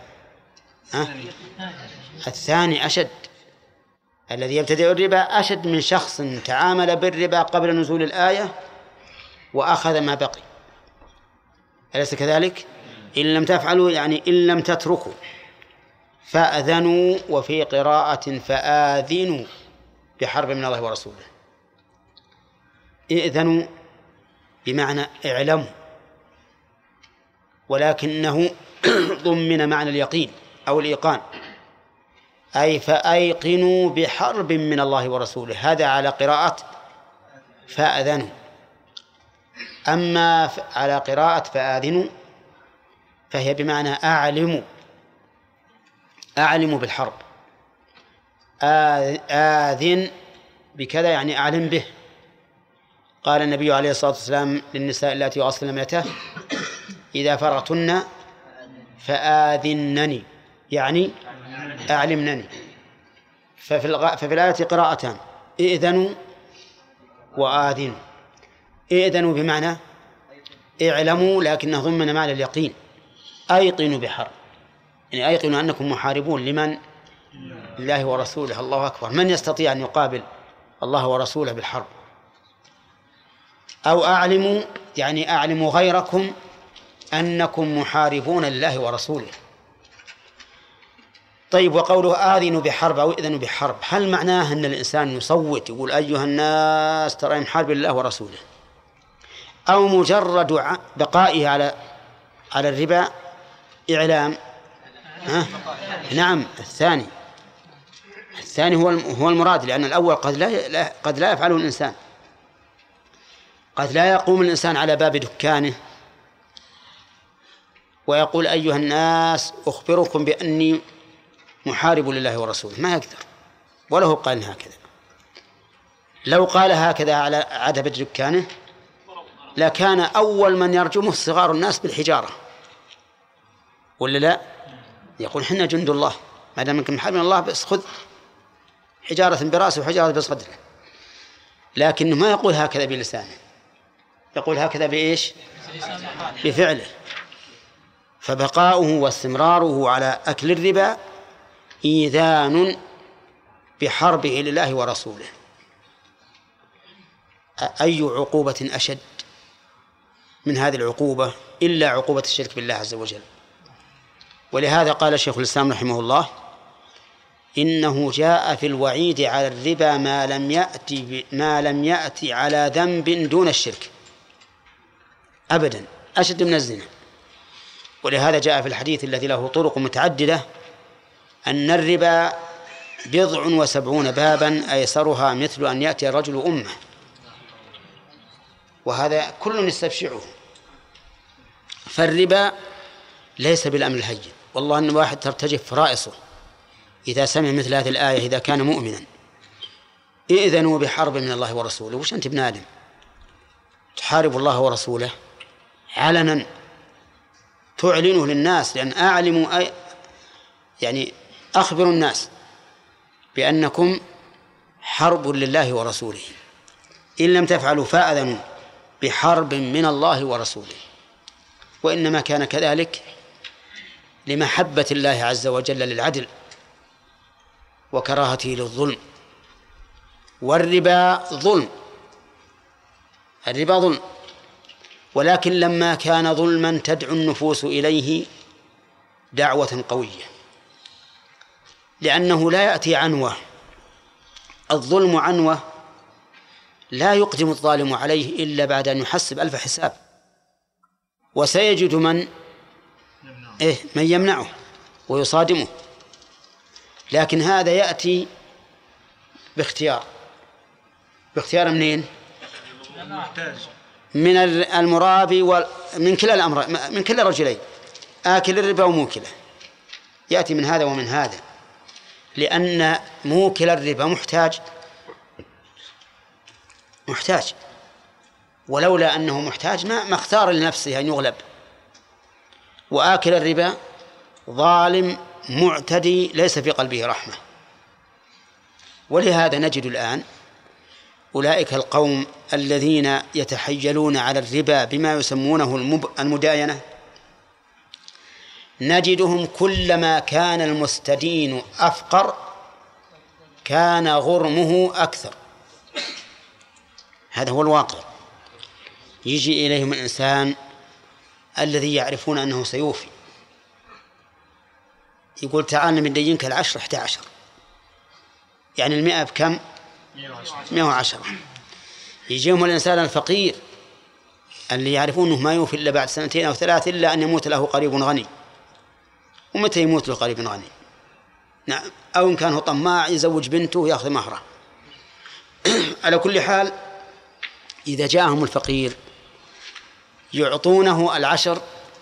الثاني أشد. الذي يبتدئ الربا أشد من شخص تعامل بالربا قبل نزول الآية وأخذ ما بقي، أليس كذلك؟ إن لم تفعلوا يعني إن لم تتركوا، فأذنوا، وفي قراءة فآذنوا بحرب من الله ورسوله. إذنوا بمعنى اعلموا، ولكنه ضمن معنى اليقين أو الإيقان، أي فأيقنوا بحرب من الله ورسوله، هذا على قراءة فأذنوا. أما على قراءة فآذنوا فهي بمعنى أعلموا بالحرب. آذن بكذا يعني أعلم به. قال النبي عليه الصلاة والسلام للنساء اللاتي يغسلن ميته إذا فرغتن فآذنني، يعني أعلمنني. ففي الآية قراءتان، إذنوا وآذنوا. إذنوا بمعنى اعلموا، لكنه ضمن معنى اليقين، أيقنوا بحرب، يعني أيقنوا أنكم محاربون لمن؟ لله ورسوله. الله أكبر. من يستطيع أن يقابل الله ورسوله بالحرب؟ أو أعلموا يعني أعلموا غيركم أنكم محاربون لله ورسوله. طيب، وقوله آذنوا بحرب أو إذنوا بحرب، هل معناه أن الإنسان يصوت يقول أيها الناس ترى محارب لله ورسوله، أو مجرد بقائه على الربا إعلام؟ نعم، الثاني هو المراد، لأن الأول قد لا يفعله الإنسان. قد لا يقوم الإنسان على باب دكانه ويقول أيها الناس أخبركم بأني محارب لله ورسوله، ما يقدر، وله قال هكذا. لو قال هكذا على عتبة دكانه لكان أول من يرجمه صغار الناس بالحجارة، ولا لا؟ يقول حنا جند الله، ما دام انكم محاربين الله بس خذ حجارة براسه وحجارة بصدره. لكنه ما يقول هكذا بلسانه، يقول هكذا بإيش؟ بفعله. فبقاؤه واستمراره على أكل الربا إيذان بحربه لله ورسوله. أي عقوبة أشد من هذه العقوبة إلا عقوبة الشرك بالله عز وجل. ولهذا قال شيخ الإسلام رحمه الله إنه جاء في الوعيد على الربا ما لم يأتي على ذنب دون الشرك أبدا، أشد من الزنا. ولهذا جاء في الحديث الذي له طرق متعددة أن الربا 70 بابا أيسرها مثل أن يأتي الرجل أمه، وهذا كل يستبشعه. فالربا ليس بالأمر الهين، والله أن واحد ترتجف فرائصه إذا سمع مثل هذه الآية إذا كان مؤمنا. إذنوا بحرب من الله ورسوله. وش أنت ابن آدم تحارب الله ورسوله علنا تعلنه للناس؟ لأن أعلموا يعني أخبروا الناس بأنكم حرب لله ورسوله، إن لم تفعلوا فأذنوا بحرب من الله ورسوله. وإنما كان كذلك لمحبة الله عز وجل للعدل وكراهته للظلم. والربا ظلم، الربا ظلم، ولكن لما كان ظلما تدعو النفوس إليه دعوة قوية، لأنه لا يأتي عنوة. الظلم عنوة لا يقدم الظالم عليه إلا بعد أن يحسب 1000 حساب، وسيجد من يمنعه ويصادمه. لكن هذا يأتي باختيار منين؟ من المرابي ومن كلا الأمر، من كلا الرجلين، آكل الربا وموكله، يأتي من هذا ومن هذا، لأن موكل الربا محتاج، ولولا أنه محتاج ما اختار لنفسه أن يغلب. وآكل الربا ظالم معتدي ليس في قلبه رحمة. ولهذا نجد الآن أولئك القوم الذين يتحيلون على الربا بما يسمونه المداينة، نجدهم كلما كان المستدين أفقر كان غرمه أكثر. هذا هو الواقع. يجي إليهم الإنسان الذي يعرفون أنه سيوفي، يقول تعال ندينك 10 11، يعني 100 بكم؟ 110. يجيهم الإنسان الفقير اللي يعرفون أنه ما يوفي إلا بعد 2 أو 3 إلا أن يموت له قريب غني. ومتى يموت له قريب غني؟ نعم، أو إن كان هو طماع يزوج بنته ويأخذ مهره. على كل حال إذا جاءهم الفقير يعطونه 10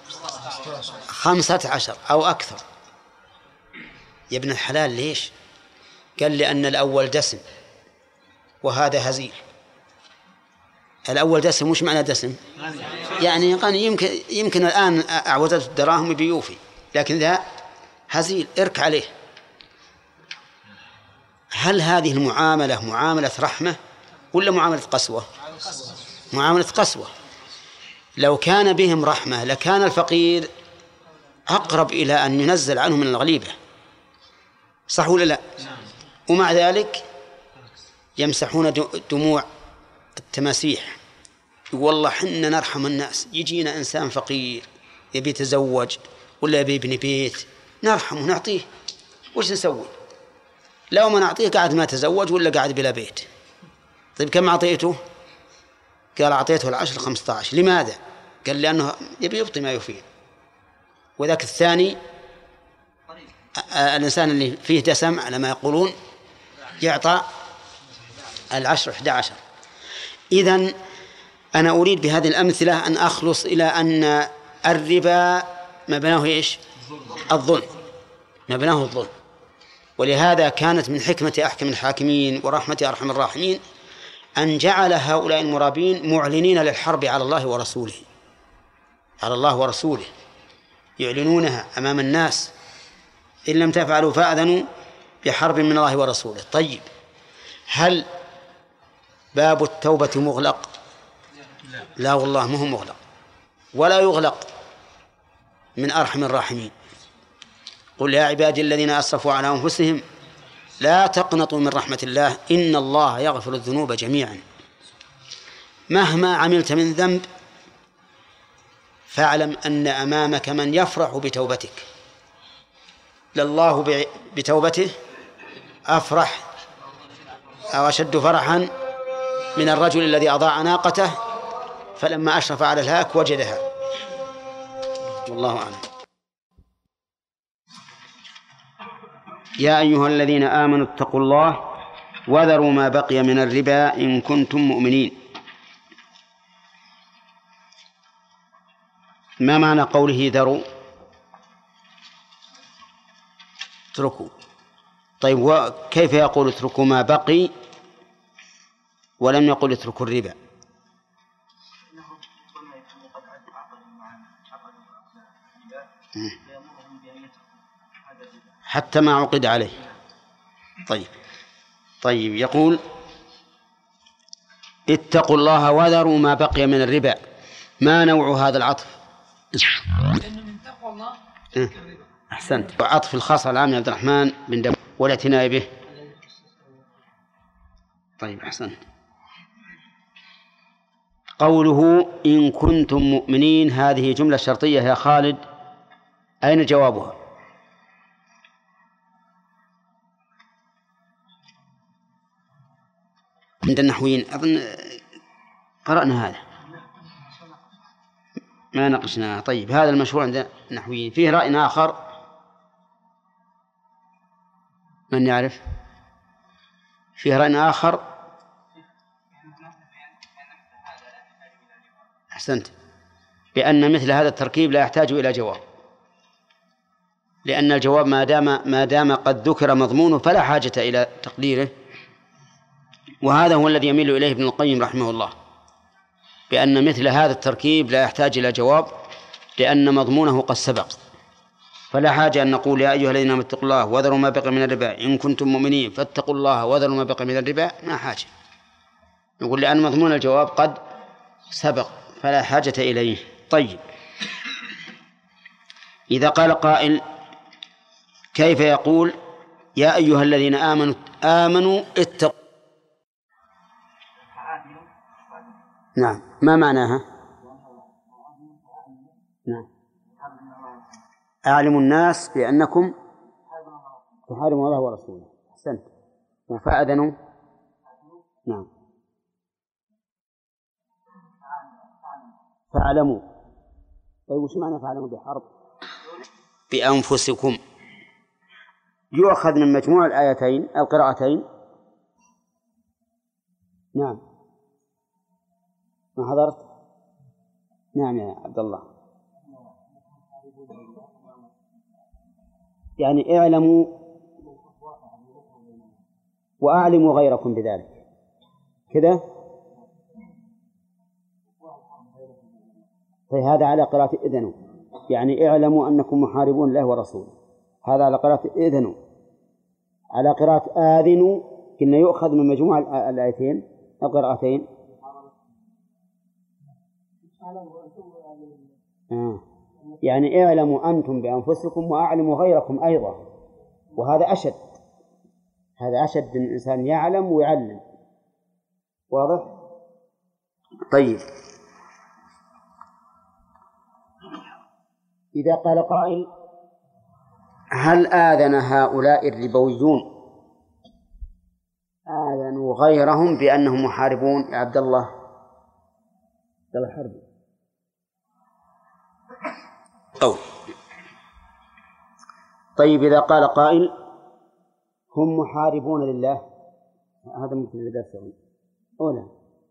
15 أو أكثر. يا ابن الحلال ليش؟ قال لأن الأول دسم وهذا هزيل. الأول دسم، وش معنى دسم؟ يعني غني، يمكن الآن أعوزت الدراهم بيوفي، لكن ذا هزيل ارك عليه. هل هذه المعاملة معاملة رحمة ولا معاملة قسوة؟ معاملة قسوة. لو كان بهم رحمة لكان الفقير أقرب إلى أن ينزل عنه من الغليبة، صح ولا لا؟ ومع ذلك يمسحون دموع التماسيح. يقول والله حنا نرحم الناس، يجينا إنسان فقير يبي يتزوج ولا يبي يبني بيت نرحمه نعطيه، وش نسوي؟ لو ما نعطيه قاعد ما تزوج ولا قاعد بلا بيت. طيب كم أعطيته؟ قال أعطيته 10 15. لماذا؟ قال لأنه يبي يبطي ما يفيه. وذاك الثاني الإنسان اللي فيه دسم على ما يقولون يعطى 10 11. إذن أنا أريد بهذه الأمثلة أن أخلص إلى أن الربا مبناه إيش؟ الظلم، مبناه الظلم. ولهذا كانت من حكمة أحكم الحاكمين ورحمة أرحم الراحمين أن جعل هؤلاء المرابين معلنين للحرب على الله ورسوله، على الله ورسوله، يعلنونها أمام الناس، إن لم تفعلوا فأذنوا بحرب من الله ورسوله. طيب هل باب التوبة مغلق؟ لا والله ما هو مغلق ولا يغلق من أرحم الراحمين. قل يا عبادي الذين أسرفوا على أنفسهم لا تقنطوا من رحمة الله إن الله يغفر الذنوب جميعا. مهما عملت من ذنب فاعلم أن أمامك من يفرح بتوبتك، لله بتوبته أفرح أو أشد فرحا من الرجل الذي أضاع ناقته فلما أشرف على الهاك وجدها. والله أعلم. يا أيها الذين آمنوا اتقوا الله وذروا ما بقي من الربا إن كنتم مؤمنين. ما معنى قوله ذروا؟ اتركوا. طيب وكيف يقول اتركوا ما بقي ولم يقل اتركوا الربا؟ حتى ما عقد عليه. طيب يقول اتقوا الله وذروا ما بقي من الربا. ما نوع هذا العطف؟ لأنه من تقوى الله أحسنت. وعطف الخاص على العام عبد الرحمن بن داود والاعتناء به. طيب أحسنت. قوله إن كنتم مؤمنين هذه جملة شرطية يا خالد، أين جوابها؟ عند النحويين أظن قرأنا هذا ما ناقشناه. طيب هذا المشهور عند النحويين. فيه رأي آخر من يعرف؟ فيه رأي آخر. أحسنت، بأن مثل هذا التركيب لا يحتاج إلى جواب، لأن الجواب ما دام قد ذكر مضمونه فلا حاجة إلى تقديره. وهذا هو الذي يميل إليه ابن القيم رحمه الله، بأن مثل هذا التركيب لا يحتاج إلى جواب لأن مضمونه قد سبق، فلا حاجة أن نقول يا أيها الذين آمنوا اتقوا الله وذروا ما بقي من الربا إن كنتم مؤمنين فاتقوا الله وذروا ما بقي من الربا. ما حاجة نقول لأن مضمون الجواب قد سبق فلا حاجة إليه. طيب إذا قال قائل كيف يقول يا أيها الذين آمنوا اتقوا؟ نعم، ما معناها؟ نعم، أعلموا الناس بأنكم تحاربون الله ورسوله. أحسنت. وفأذنوا. نعم، فاعلموا. طيب وش معنى فاعلموا بحرب؟ بأنفسكم. يؤخذ من مجموع الآيتين القراءتين. نعم، ما حضرت؟ نعم يا عبد الله. يعني اعلموا وأعلموا غيركم بذلك كذا. فهذا على قراءة إذنوا، يعني اعلموا أنكم محاربون الله ورسوله. هذا على قراءة إذنوا. على قراءة آذنوا كنا يؤخذ من مجموع الآيتين القراءتين. يعني اعلموا أنتم بأنفسكم وأعلموا غيركم أيضا. وهذا أشد، هذا أشد من الإنسان يعلم ويعلم. واضح؟ طيب إذا قال قائل هل آذن هؤلاء الربويون آذنوا غيرهم بأنهم محاربون يا عبد الله الحربي؟ طيب إذا قال قائل هم محاربون لله، هذا ممكن لدرسهم أولا.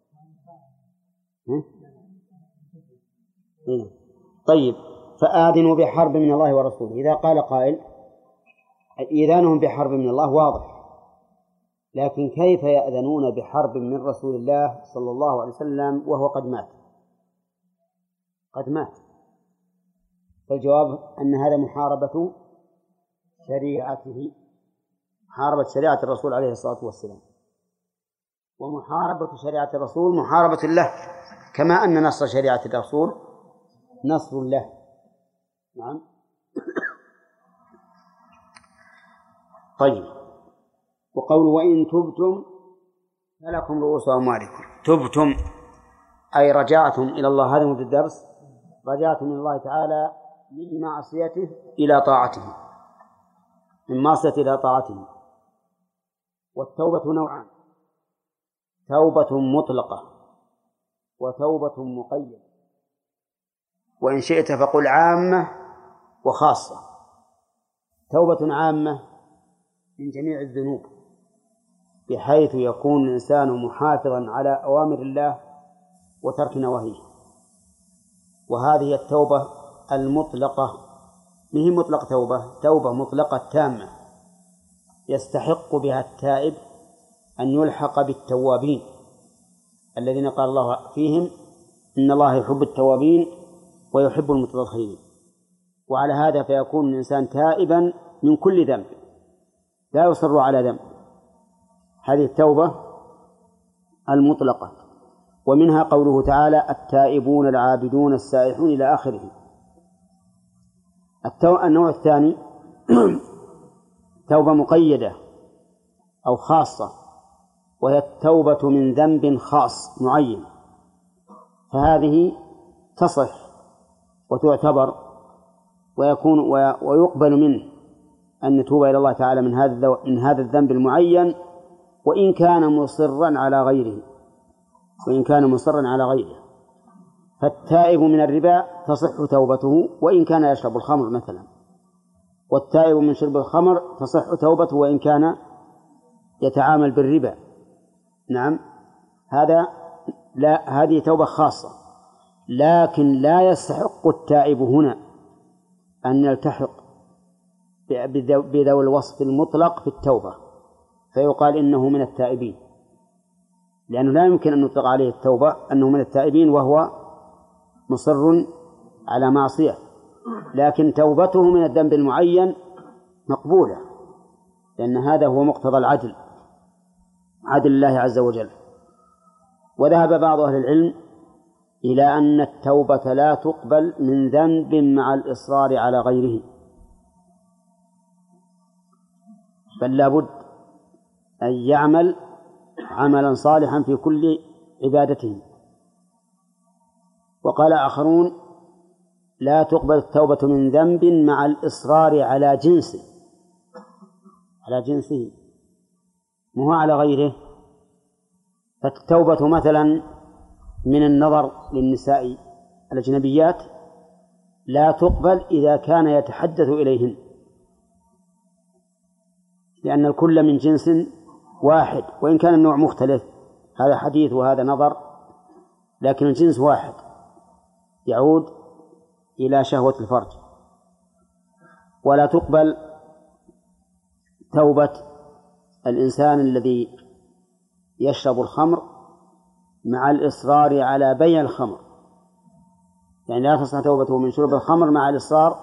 طيب فآذنوا بحرب من الله ورسوله. إذا قال قائل إذانهم بحرب من الله واضح، لكن كيف يأذنون بحرب من رسول الله صلى الله عليه وسلم وهو قد مات؟ قد مات. فالجواب أن هذا محاربة شريعته، محاربة شريعة الرسول عليه الصلاة والسلام. ومحاربة شريعة الرسول محاربة له، كما أن نصر شريعة الرسول نصر له. نعم. طيب وقول وإن تبتم فلكم رؤوس أموالكم. تبتم أي رجعتم إلى الله. هذا مبدأ الدرس. رجعتم إلى الله تعالى من معصيته إلى طاعته، من معصيته إلى طاعته. والتوبة نوعان: توبة مطلقة وتوبة مقيدة. وإن شئت فقل عامة وخاصة. توبة عامة من جميع الذنوب، بحيث يكون الإنسان محافظا على أوامر الله وترك نواهيه. وهذه التوبة المطلقة، ما هي مطلق توبة مطلقة تامة يستحق بها التائب أن يلحق بالتوابين الذين قال الله فيهم إن الله يحب التوابين ويحب المتطهرين. وعلى هذا فيكون الإنسان تائبا من كل ذنب، لا يصر على ذنب. هذه التوبة المطلقة. ومنها قوله تعالى: التائبون العابدون السائحون إلى آخره. النوع الثاني توبة مقيدة أو خاصة، وهي التوبة من ذنب خاص معين، فهذه تصح وتعتبر ويكون ويقبل منه أن نتوب إلى الله تعالى من هذا الذنب المعين، وإن كان مصرا على غيره. فالتائب من الربا تصح توبته وإن كان يشرب الخمر مثلا، والتائب من شرب الخمر تصح توبته وإن كان يتعامل بالربا. نعم، هذه توبة خاصة، لكن لا يستحق التائب هنا أن يلتحق بذوي الوصف المطلق في التوبة فيقال إنه من التائبين، لأنه لا يمكن أن نطلق عليه التوبة أنه من التائبين وهو مصر على معصية، لكن توبته من الذنب المعين مقبولة، لأن هذا هو مقتضى عدل الله عز وجل. وذهب بعض أهل العلم إلى أن التوبة لا تقبل من ذنب مع الإصرار على غيره، بل لابد أن يعمل عملا صالحا في كل عبادته. وقال آخرون: لا تقبل التوبة من ذنب مع الإصرار على جنسه مو على غيره. فالتوبة مثلا من النظر للنساء الأجنبيات لا تقبل إذا كان يتحدث إليهن، لأن الكل من جنس واحد، وإن كان النوع مختلف، هذا حديث وهذا نظر، لكن الجنس واحد يعود إلى شهوة الفرج. ولا تقبل توبة الإنسان الذي يشرب الخمر مع الإصرار على بيع الخمر، يعني لا تصح توبته من شرب الخمر مع الإصرار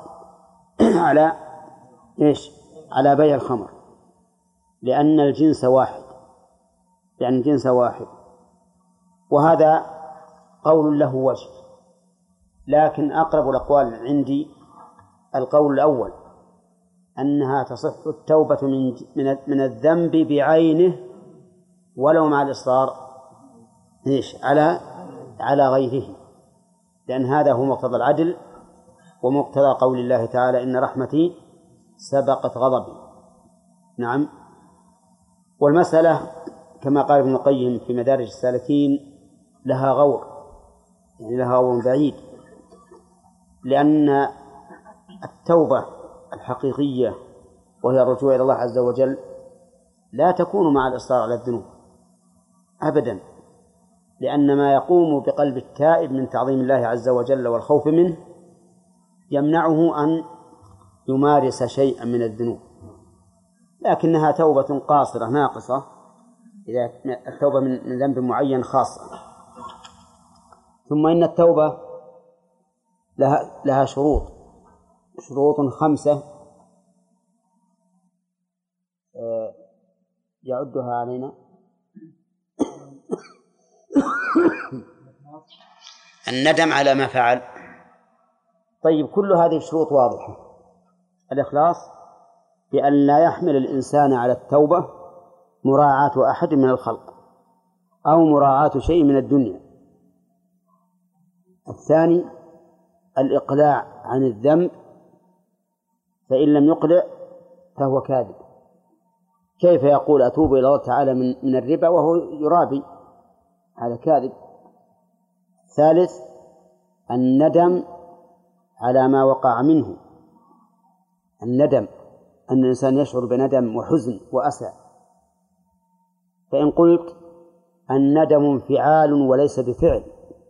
على بيع الخمر، لأن الجنس واحد. وهذا قول له وجه، لكن أقرب الأقوال عندي القول الأول، أنها تصح التوبة من الذنب بعينه ولو مع الإصرار على غيره، لأن هذا هو مقتضى العدل ومقتضى قول الله تعالى: إن رحمتي سبقت غضبي. نعم. والمسألة كما قال ابن القيم في مدارج السالكين لها غور، يعني لها غور بعيد، لأن التوبة الحقيقية وهي الرجوع إلى الله عز وجل لا تكون مع الإصرار على الذنوب أبدا، لأن ما يقوم بقلب التائب من تعظيم الله عز وجل والخوف منه يمنعه أن يمارس شيئا من الذنوب، لكنها توبة قاصرة ناقصة إذا التوبة من ذنب معين خاصة. ثم إن التوبة لها شروط 5 يعدها علينا الندم على ما فعل. طيب، كل هذه الشروط واضحة: الإخلاص، بأن لا يحمل الإنسان على التوبة مراعاة أحد من الخلق أو مراعاة شيء من الدنيا. الثاني الإقلاع عن الذنب، فإن لم يقلع فهو كاذب. كيف يقول أتوب إلى الله تعالى من الربا وهو يرابي؟ هذا كاذب. ثالث الندم على ما وقع منه، الندم أن الإنسان يشعر بندم وحزن وأسى، فإن قلت الندم انفعال وليس بفعل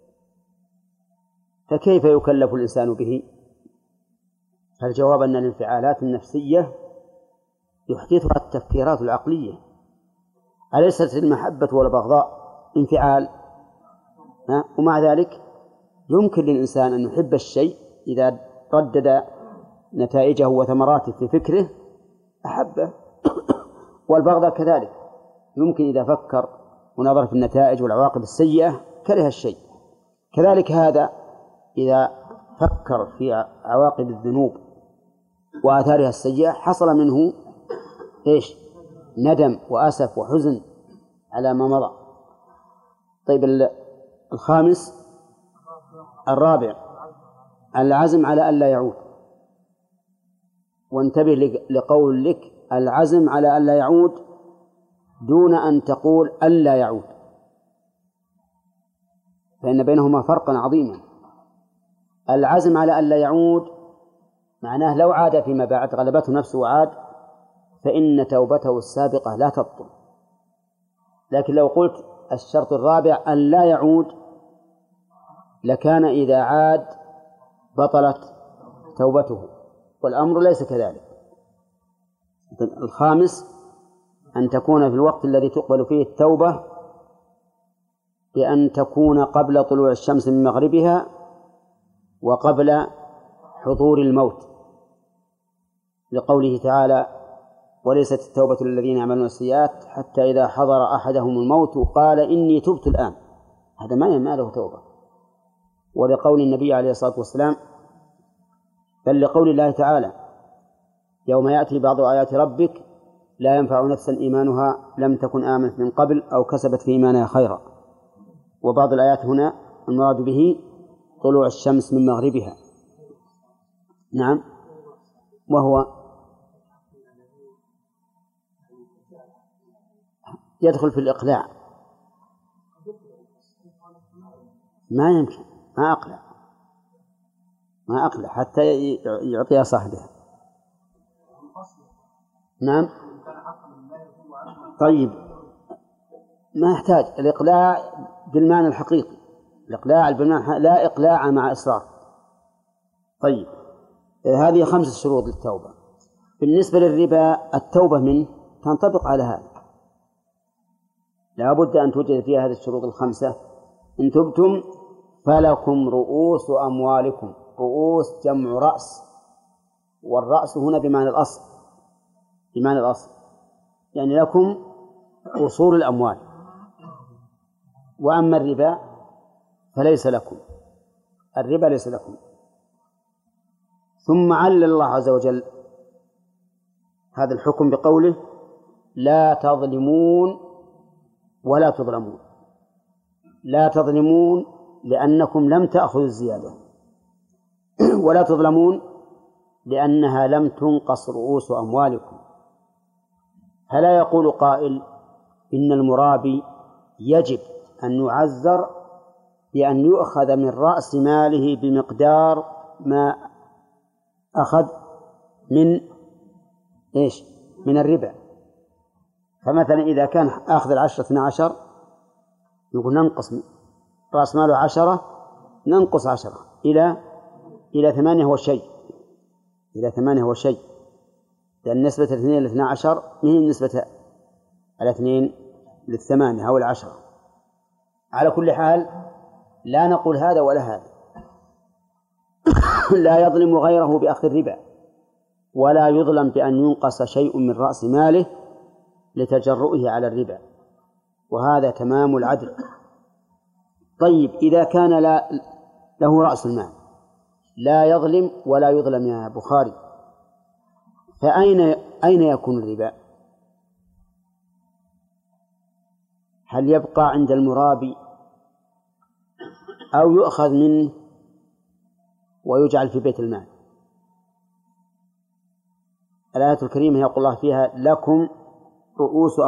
فكيف يكلف الإنسان به؟ فالجواب أن الانفعالات النفسية يحدثها التفكيرات العقلية، أليست المحبة والبغضاء انفعال؟ ومع ذلك يمكن للإنسان أن يحب الشيء إذا ردد نتائجه وثمراته في فكره أحبه. والبغضاء كذلك، يمكن إذا فكر ونظر في النتائج والعواقب السيئة كره الشيء. كذلك هذا إذا فكر في عواقب الذنوب وآثارها السيئة حصل منه إيش؟ ندم وأسف وحزن على ما مضى. طيب الرابع العزم على ألا يعود. وانتبه لقول لك العزم على ألا يعود دون أن تقول ألا يعود، فإن بينهما فرقا عظيما. العزم على ألا يعود معناه لو عاد فيما بعد غلبته نفسه وعاد فإن توبته السابقة لا تبطل. لكن لو قلت الشرط الرابع أن لا يعود لكان إذا عاد بطلت توبته، والأمر ليس كذلك. الخامس أن تكون في الوقت الذي تقبل فيه التوبة بأن تكون قبل طلوع الشمس من مغربها وقبل حضور الموت، لقوله تعالى: وليست التوبة للذين يعملون السيئات حتى إذا حضر أحدهم الموت قال إني تبت الآن. هذا ما له توبة. ولقول النبي عليه الصلاة والسلام: بل لقول الله تعالى: يوم يأتي بعض آيات ربك لا ينفع نفسا إيمانها لم تكن آمنت من قبل أو كسبت في إيمانها خيرا. وبعض الآيات هنا المراد به طلوع الشمس من مغربها. نعم، وهو يدخل في الإقلاع. ما يمكن، ما أقلع حتى يعطيها صاحبها. نعم. طيب، ما يحتاج الإقلاع بالمعنى الحقيقي، الإقلاع بالمعنى لا إقلاع مع إصرار. طيب، هذه 5 شروط للتوبة. بالنسبة للربا التوبة منه تنطبق على هذا، لا بد أن توجد فيها هذه الشروط 5. إن تبتم فلكم رؤوس أموالكم. رؤوس جمع رأس، والرأس هنا بمعنى الأصل، يعني لكم أصول الأموال. وأما الربا فليس لكم، الربا ليس لكم. ثم علل الله عز وجل هذا الحكم بقوله: لا تظلمون ولا تظلمون. لا تظلمون لأنكم لم تأخذوا الزيادة، ولا تظلمون لأنها لم تنقص رؤوس أموالكم. فلا يقول قائل إن المرابي يجب أن يعزر بأن يؤخذ من رأس ماله بمقدار ما أخذ من الربا. فمثلا إذا كان آخذ 12 يقول ننقص رأس ماله 10، ننقص 10 إلى 8 هو شيء، لأن نسبة 2 إلى 12 من نسبة 2 ل8 أو 10. على كل حال لا نقول هذا ولا هذا. لا يظلم غيره بأخذ الربا، ولا يظلم بأن ينقص شيء من رأس ماله لتجرؤه على الربا، وهذا تمام العدل. طيب، إذا كان له رأس المال لا يظلم ولا يظلم يا بخاري، فأين يكون الربا؟ هل يبقى عند المرابي أو يؤخذ منه ويجعل في بيت المال؟ الآية الكريمة يقول الله فيها: لكم رؤوس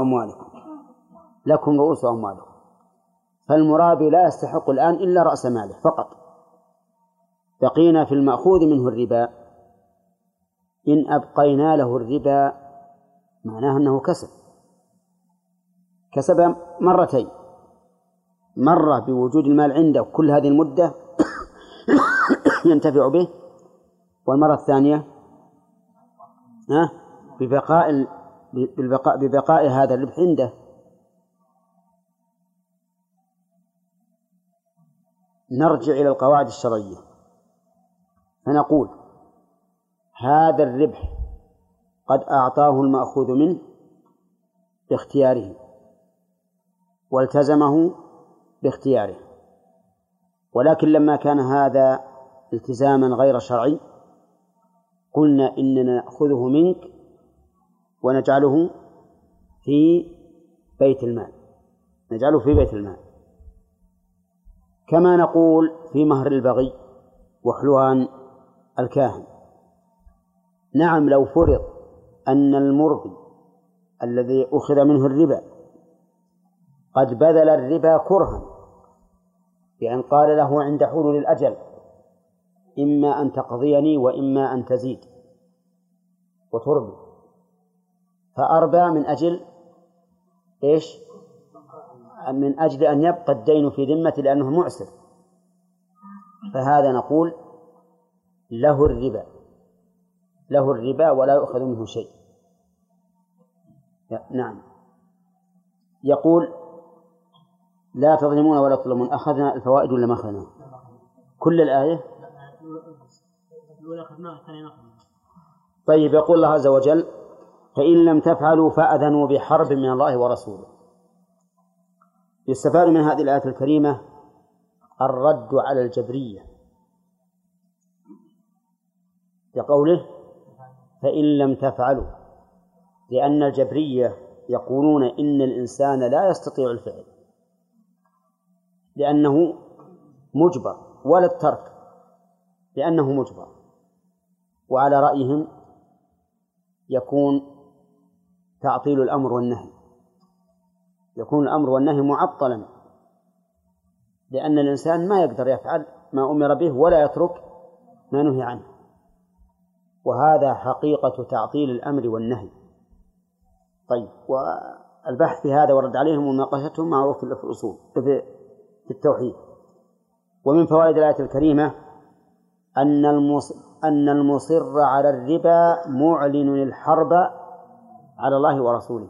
أموالكم. فالمرابي لا يستحق الآن إلا رأس ماله فقط. بقينا في المأخوذ منه الربا. إن أبقينا له الربا معناه أنه كسب مرتين: مرة بوجود المال عنده كل هذه المدة ينتفع به، والمرة الثانية ببقاء هذا الربح عنده. نرجع إلى القواعد الشرعية فنقول: هذا الربح قد أعطاه المأخوذ منه باختياره والتزمه باختياره، ولكن لما كان هذا التزاما غير شرعي قلنا إننا نأخذه منك ونجعله في بيت المال، نجعله في بيت المال، كما نقول في مهر البغي وحلوان الكاهن. نعم، لو فرض أن المرضي الذي أخذ منه الربا قد بذل الربا كرها، بأن قال له عند حلول الأجل إما أن تقضيني وإما أن تزيد وتربي، فأربى من أجل إيش؟ من أجل أن يبقى الدين في ذمة لأنه معسر، فهذا نقول له الربا، له الربا ولا يؤخذ منه شيء. نعم. يقول لا تظلمون ولا تظلمون. أخذنا الفوائد ولا ما أخذنا كل الآية؟ طيب، يقول الله عز وجل فإن لم تفعلوا فأذنوا بحرب من الله ورسوله. يستفاد من هذه الآية الكريمة الرد على الجبرية لقوله فإن لم تفعلوا، لأن الجبرية يقولون إن الإنسان لا يستطيع الفعل لأنه مجبر، ولا الترك لأنه مجبر، وعلى رأيهم يكون تعطيل الأمر والنهي، يكون الأمر والنهي معطلا، لأن الإنسان ما يقدر يفعل ما أمر به ولا يترك ما نهي عنه، وهذا حقيقة تعطيل الأمر والنهي. طيب، والبحث في هذا ورد عليهم ومناقشتهم معروف في الأصول في التوحيد. ومن فوائد الآية الكريمة أن المصر على الربا معلن الحرب على الله ورسوله،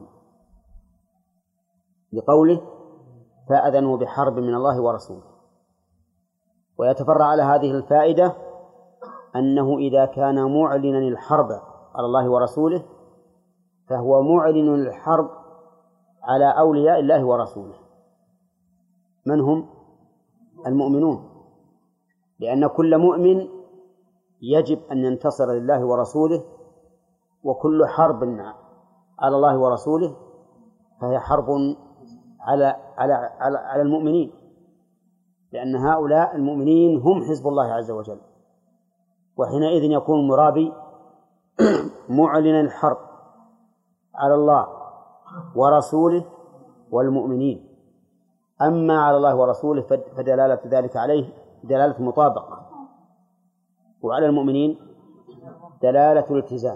لقوله فأذنوا بحرب من الله ورسوله. ويتفرع على هذه الفائدة أنه إذا كان معلنا الحرب على الله ورسوله فهو معلن الحرب على أولياء الله ورسوله. من هم؟ المؤمنون، لأن كل مؤمن يجب أن ينتصر لله ورسوله، وكل حرب على الله ورسوله فهي حرب على المؤمنين، لأن هؤلاء المؤمنين هم حزب الله عز وجل، وحينئذ يكون المرابي معلنا الحرب على الله ورسوله والمؤمنين. أما على الله ورسوله فدلالة ذلك عليه دلالة مطابقة، وعلى المؤمنين دلالة الالتزام،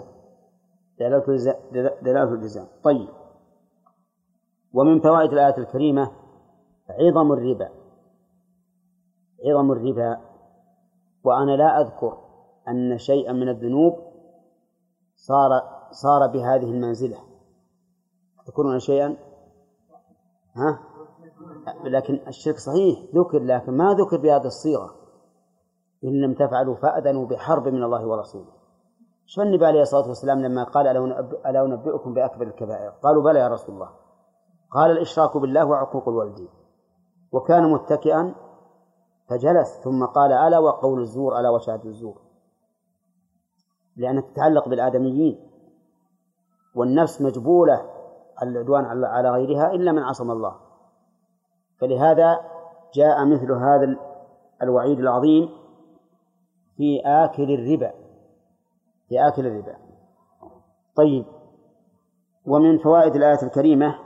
دلالة الالتزام. طيب، ومن فوائد الآية الكريمة عظم الربا، وأنا لا أذكر أن شيئا من الذنوب صار بهذه المنزلة. تذكرون شيئا؟ لكن الشرك صحيح ذكر، لكن ما ذكر بهذه الصيغة إن لم تفعلوا فأذنوا بحرب من الله ورسوله. شو النبي عليه الصلاة والسلام لما قال ألا أنبئكم بأكبر الكبائر؟ قالوا بلى يا رسول الله. قال الإشراك بالله وعقوق الوالدين، وكان متكئا فجلس ثم قال ألا وقول الزور، ألا وشهادة الزور، لأنها تتعلق بالآدميين، والنفس مجبولة العدوان على غيرها إلا من عصم الله. فلهذا جاء مثل هذا الوعيد العظيم في آكل الربا. طيب، ومن فوائد الآية الكريمة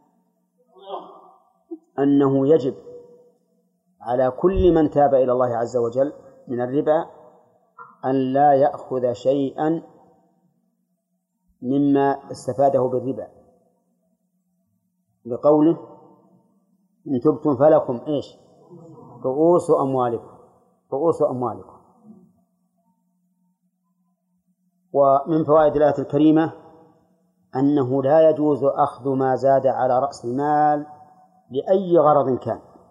أنه يجب على كل من تاب إلى الله عز وجل من الربا أن لا يأخذ شيئا مما استفاده بالربا، بقوله إن تبتم فلكم إيش؟ رؤوس أموالكم. ومن فوائد الآية الكريمة أنه لا يجوز أخذ ما زاد على رأس المال لأي غرض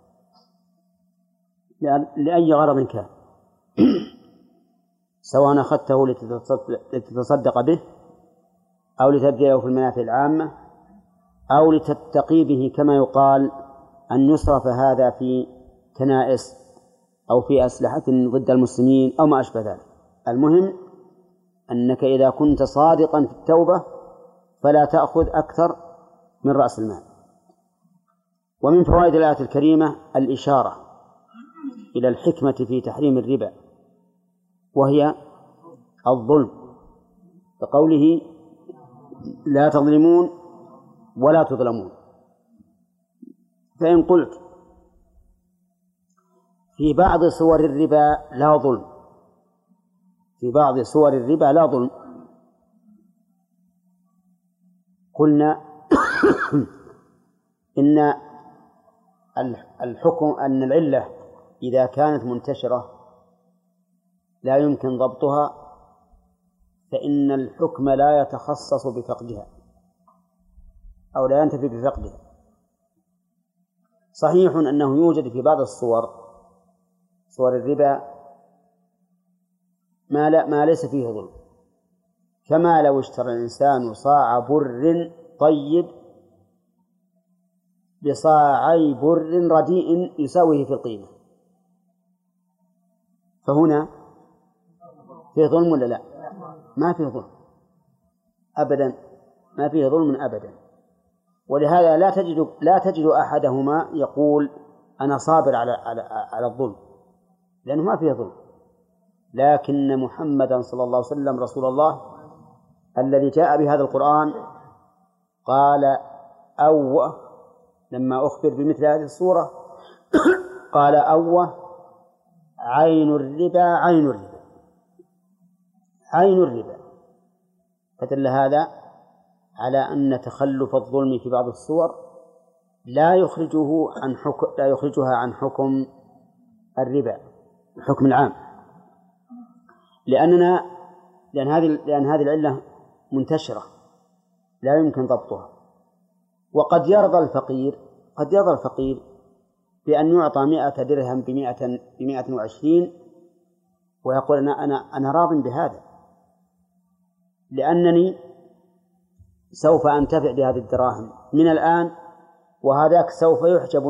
كان سواء أخذته لتتصدق به أو لتبذله في المنافع العامة أو لتتقي به، كما يقال أن يصرف هذا في كنائس أو في أسلحة ضد المسلمين أو ما أشبه ذلك. المهم أنك إذا كنت صادقا في التوبة فلا تأخذ أكثر من رأس المال. ومن فوائد الآية الكريمة الإشارة إلى الحكمة في تحريم الربا، وهي الظلم، بقوله لا تظلمون ولا تظلمون. فإن قلت في بعض صور الربا لا ظلم، في بعض صور الربا لا ظلم، قلنا إن الحكم أن العلة إذا كانت منتشرة لا يمكن ضبطها فإن الحكم لا يتخصص بفقدها أو لا ينتفي بفقدها. صحيح أنه يوجد في بعض صور الربا ما ليس فيه ظلم، كما لو اشترى الإنسان صاع بر طيب بصاعي بر رديء يساويه في القيمة، فهنا فيه ظلم ولا لا؟ ما فيه ظلم أبدا، ما فيه ظلم أبدا. ولهذا لا تجد أحدهما يقول أنا صابر على الظلم، لأنه ما فيه ظلم. لكن محمدا صلى الله عليه وسلم رسول الله الذي جاء بهذا القرآن قال أوه لما أخبر بمثل هذه الصورة قال أوه عين الربا عين الربا عين الربا. فدل هذا على أن تخلف الظلم في بعض الصور لا يخرجها عن حكم الربا، الحكم العام، لأن هذه العلة منتشرة لا يمكن ضبطها. وقد يرضى الفقير بأن يعطى 100 درهم ب120 ويقول أنا راض بهذا، لأنني سوف أنتفع بهذه الدراهم من الآن، وهذاك سوف يحجب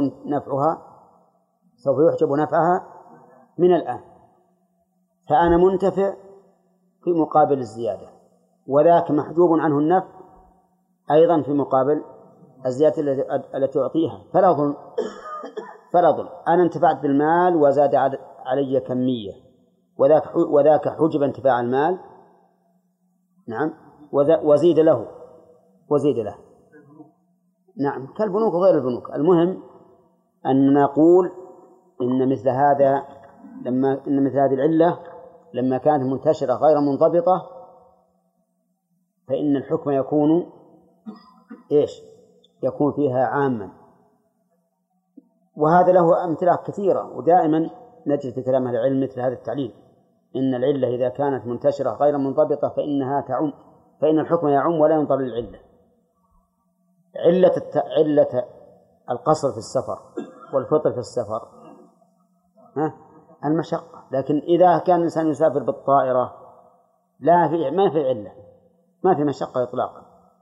نفعها من الآن، فأنا منتفع في مقابل الزيادة، وذاك محجوب عنه النفع أيضا في مقابل الزيادة التي أعطيها، فلا ظلم. أنا انتفعت بالمال وزاد علي كمية، وذاك حجب انتفاع المال، نعم، وزيد له نعم، كالبنوك وغير البنوك. المهم أن نقول إن مثل هذه العلة لما كانت منتشرة غير منضبطة فإن الحكم يكون فيها عاما. وهذا له أمثلة كثيرة، ودائما نجد في كلام أهل العلم مثل هذا التعليل، إن العلة إذا كانت منتشرة غير منضبطة فإنها تعم، فإن الحكم يعم ولا ينظر للعلة. علة القصر في السفر والفطر في السفر المشقة، لكن إذا كان الإنسان يسافر بالطائرة ما في علة، ما في مشقة إطلاقا.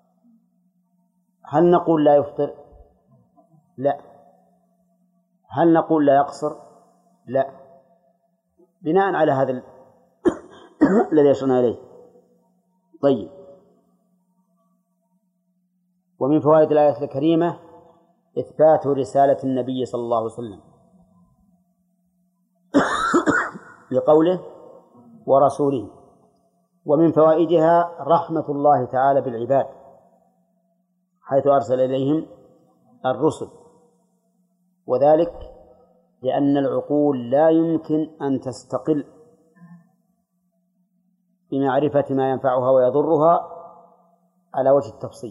هل نقول لا يفطر؟ لا. هل نقول لا يقصر؟ لا، بناء على هذا الذي أشرنا إليه. طيب، ومن فوائد الآية الكريمة إثبات رسالة النبي صلى الله عليه وسلم لقوله ورسوله. ومن فوائدها رحمة الله تعالى بالعباد حيث أرسل إليهم الرسل، وذلك لأن العقول لا يمكن أن تستقل بمعرفة ما ينفعها ويضرها على وجه التفصيل،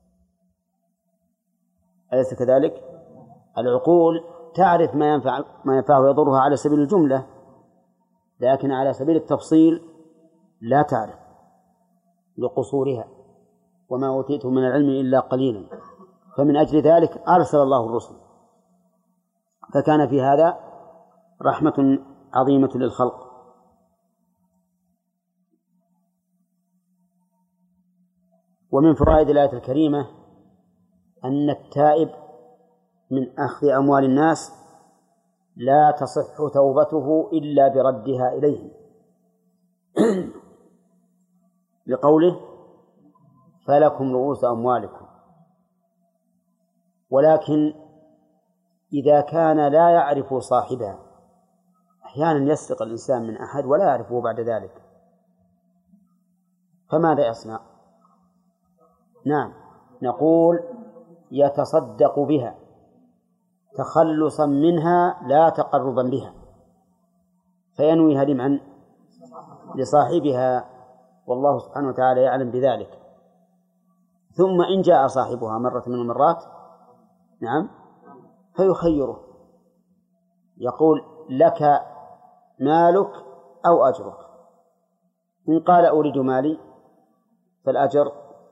أليس كذلك؟ العقول تعرف ما ينفعها ويضرها على سبيل الجملة، لكن على سبيل التفصيل لا تعرف لقصورها، وما أوتيتم من العلم إلا قليلا. فمن أجل ذلك أرسل الله الرسل، فكان في هذا رحمة عظيمة للخلق. ومن فوائد الآية الكريمة أن التائب من أخذ أموال الناس لا تصح توبته إلا بردها إليهم لقوله فلكم رؤوس أموالكم. ولكن إذا كان لا يعرف صاحبها، أحيانا يسرق الإنسان من أحد ولا يعرفه بعد ذلك، فماذا يصنع؟ نعم، نقول يتصدق بها تخلصا منها لا تقربا بها، فينويها لمن؟ لصاحبها، والله سبحانه وتعالى يعلم بذلك. ثم إن جاء صاحبها مرة من المرات نعم فيخيره، يقول لك مالك أو أجرك، إن قال أريد مالي فالأجر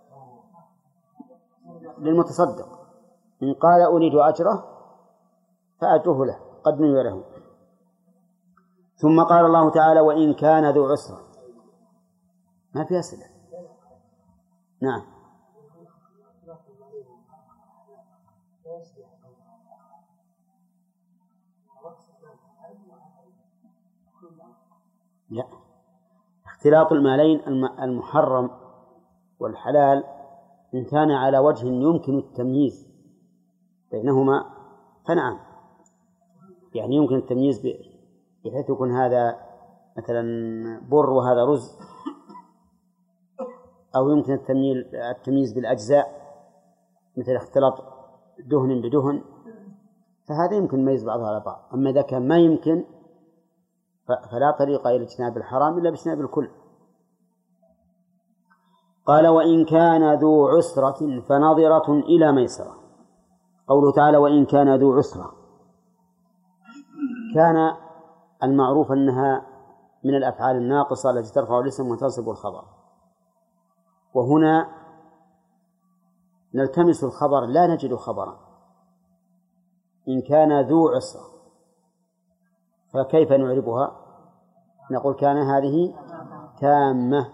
للمتصدق، إن قال أريد أجره فأجره له، قد نوي له. ثم قال الله تعالى وإن كان ذو عسرة، ما في أسئلة. نعم لا، اختلاط المالين المحرم والحلال إن كان على وجه يمكن التمييز بينهما فنعم، يعني يمكن التمييز بحيث يكون هذا مثلا بر وهذا رز، أو يمكن التمييز بالأجزاء مثل اختلاط دهن بدهن، فهذا يمكن يميز بعضها على بعض. أما إذا كان ما يمكن فلا طريق إلى اجتناب الحرام إلا باجتناب الكل. قال وإن كان ذو عسرة فنظرة إلى ميسرة. قوله تعالى وإن كان ذو عسرة، كان المعروف أنها من الأفعال الناقصة التي ترفع الاسم وتنصب الخبر، وهنا نلتمس الخبر لا نجد خبرا. إن كان ذو عسرة فكيف نعربها؟ نقول كان هذه تامة،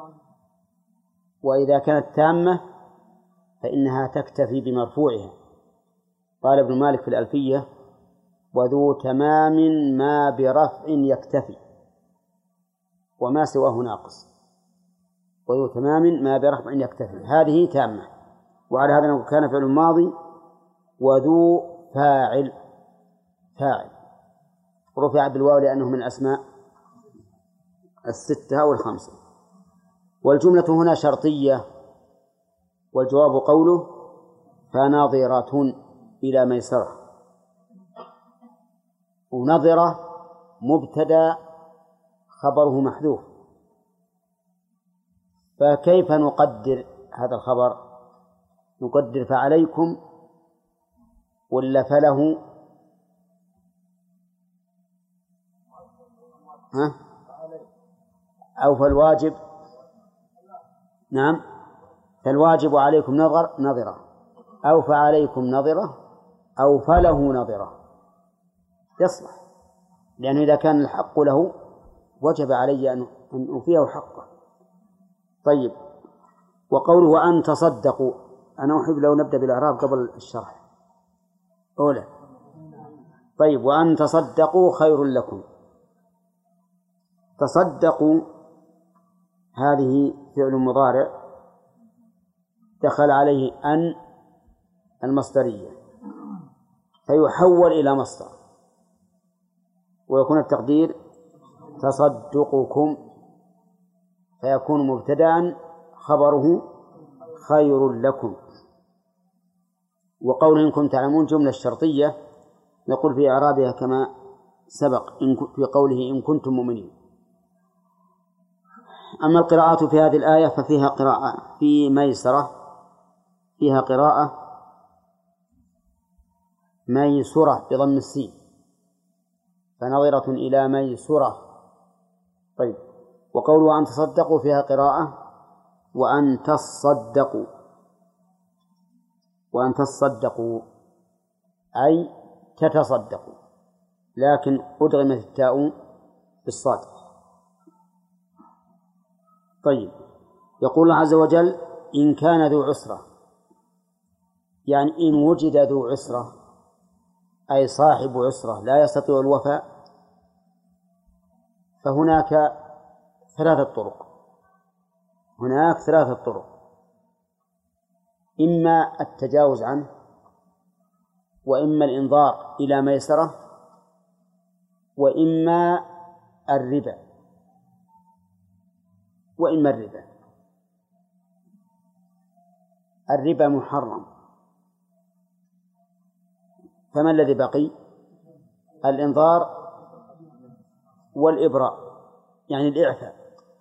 وإذا كانت تامة فإنها تكتفي بمرفوعها. قال ابن مالك في الألفية وذو تمام ما برفع يكتفي وما سواه ناقص، وذو تمام ما برفع يكتفي، هذه تامة. وعلى هذا نقول كان فعل ماضي وذو فاعل رفع بالواو لأنه من الأسماء الستة أو الخمسة. والجملة هنا شرطية، والجواب قوله فناظرة إلى ميسرة. ونظرة مبتدأ خبره محذوف، فكيف نقدر هذا الخبر؟ نقدر فعليكم ولا فله؟ أو فالواجب؟ نعم، فالواجب عليكم نظرة، أو فعليكم نظرة، أو فله نظرة، يصلح، لأنه إذا كان الحق له وجب علي أن أوفيه حقه. طيب، وقوله وأن تصدقوا، أنا أحب لو نبدأ بالإعراب قبل الشرح أولا. طيب، وأن تصدقوا خير لكم. تصدقوا هذه فعل مضارع دخل عليه أن المصدرية فيحول إلى مصدر، ويكون التقدير تصدقكم، فيكون مبتدأ خبره خير لكم. وقوله إن كنتم تعلمون جملة الشرطية نقول في إعرابها كما سبق في قوله إن كنتم مؤمنين. أما القراءات في هذه الآية ففيها قراءة في ميسرة، فيها قراءة ميسرة بضم السين، فنظرة إلى ميسرة. طيب، وقول وأن تصدقوا فيها قراءة وأن تصدقوا، وأن تصدقوا أي تتصدقوا، لكن أدغمت التاء بالصاد. طيب، يقول الله عز وجل إن كان ذو عسرة، يعني إن وجد ذو عسرة أي صاحب عسرة لا يستطيع الوفاء، فهناك ثلاثة طرق. هناك ثلاثة طرق: إما التجاوز عنه، وإما الإنظار إلى ميسرة، وإما الربا. الربا محرم، فما الذي بقي؟ الإنظار والإبراء، يعني الإعفاء،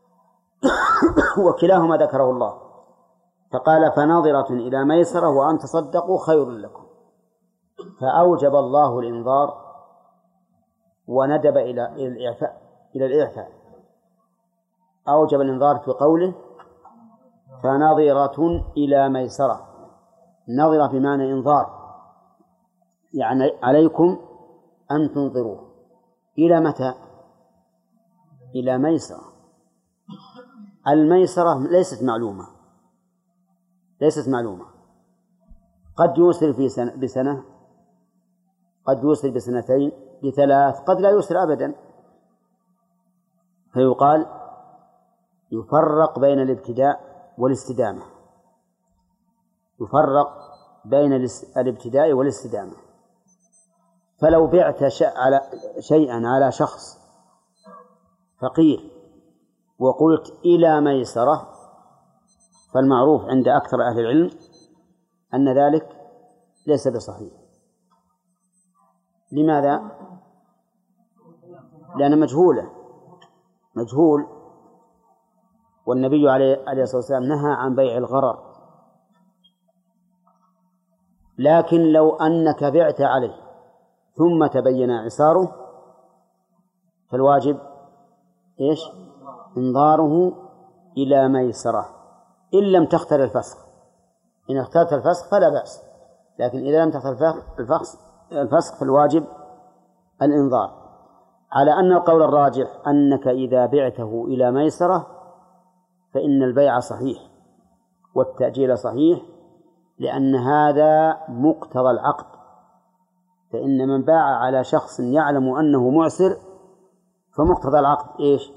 وكلاهما ذكره الله، فقال: فناظرة إلى ميسرة وأن تصدقوا خير لكم. فأوجب الله الإنظار وندب إلى الإعفاء. أوجب الإنظار في قوله: فناظرة إلى ميسرة. نظرة بمعنى إنظار، يعني عليكم أن تنظروا إلى متى؟ إلى ميسرة. الميسرة ليست معلومة، قد يوصل بسنة، قد يوصل بسنتين، بثلاث، قد لا يوصل أبدا. فيقال يفرق بين الابتداء والاستدامة، فلو بعت شيئا على شخص فقير وقلت إلى ميسرة، فالمعروف عند أكثر أهل العلم أن ذلك ليس بصحيح. لماذا؟ لأن مجهول، والنبي عليه الصلاة والسلام نهى عن بيع الغرر. لكن لو أنك بعت عليه ثم تبين عساره فالواجب إيش؟ إنظاره إلى ميسرة، إن لم تختر الفسخ. إن اخترت الفسخ فلا بأس، لكن إذا لم تختر الفسخ فالواجب الإنظار، على أن القول الراجح أنك إذا بعته إلى ميسرة فإن البيع صحيح والتأجيل صحيح، لأن هذا مقتضى العقد. فإن من باع على شخص يعلم أنه معسر فمقتضى العقد إيش؟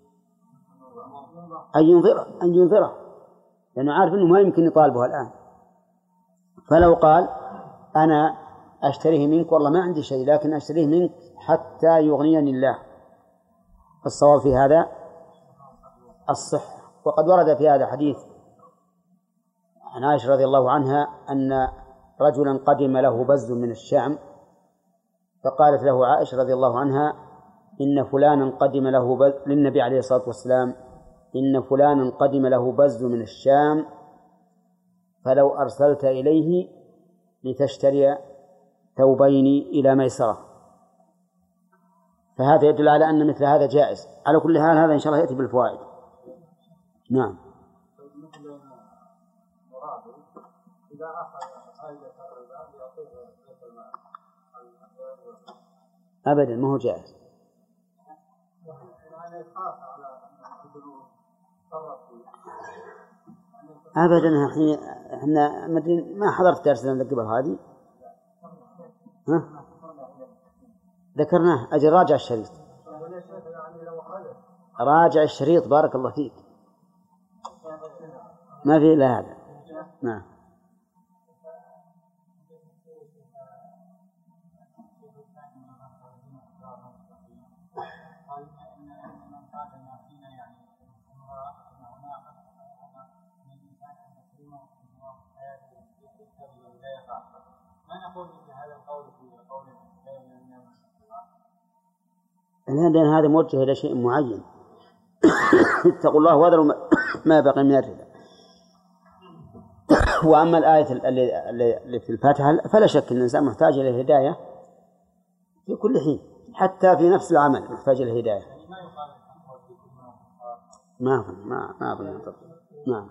أن ينظره، لأنه عارف أنه ما يمكن يطالبه الآن. فلو قال: أنا أشتريه منك، والله ما عندي شيء، لكن أشتريه منك حتى يغنيني الله، فالصواب في هذا الصحة. وقد ورد في هذا حديث عن عائشة رضي الله عنها أن رجلا قدم له بز من الشام، فقالت له عائشة رضي الله عنها: إن فلانا قدم له للنبي عليه الصلاة والسلام: إن فلانا قدم له بز من الشام، فلو أرسلت إليه لتشتري ثوبين إلى ميسرة. فهذا يدل على أن مثل هذا جائز. على كل حال هذا إن شاء الله يأتي بالفوائد. نعم. أبدا ما هو جائز أبدا. إحنا ما حضرت درسنا قبل هذه، ذكرناه. أجل راجع الشريط بارك الله فيك، ما في إلا هذا. نعم. لأن هذا موجه إلى شيء معين. اتقوا الله وذروا ما بقي من الربا. وأما الآية اللي في الفاتحة فلا شك أن الإنسان محتاج إلى الهداية في كل حين، حتى في نفس العمل محتاج إلى الهداية. ما أظن. نعم.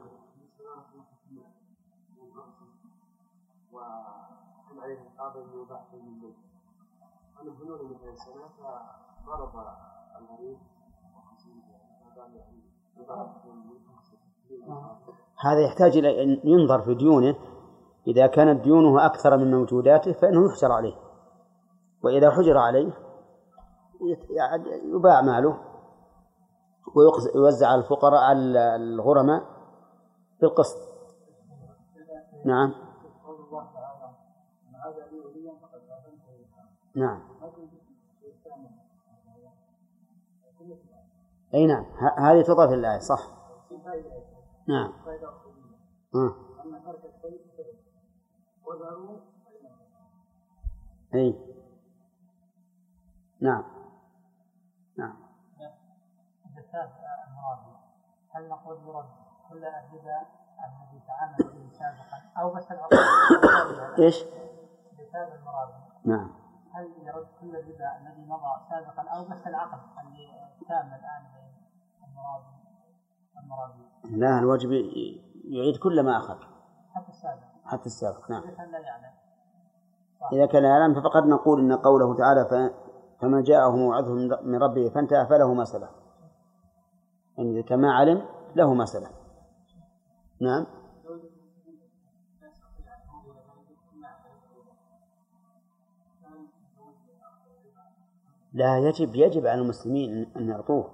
هذا يحتاج إلى أن ينظر في ديونه. إذا كانت ديونه أكثر من موجوداته فإنه يحجر عليه، وإذا حجر عليه يباع ماله ويوزع على الفقراء على الغرماء بالقسط. نعم نعم أي نعم، هذه تضاف الآية صح. نعم أي نعم نعم. هل نقول يرد كل الربا الذي تعامل به سابقا أو بس العقد؟ إيش؟ بسبب المراد. نعم. هل يرد كل الربا الذي مضى سابقا أو بس العقد اللي تام الآن بين المراد؟ لا، الواجب يعيد كل ما أخذ حتى السابق. نعم. إذا كان يعلم فقد نقول إن قوله تعالى فما جاءه موعظه من ربه فانتهى فله ما سلف، يعني كما علم له ما سلف. نعم. لا، يجب على المسلمين أن يعطوه.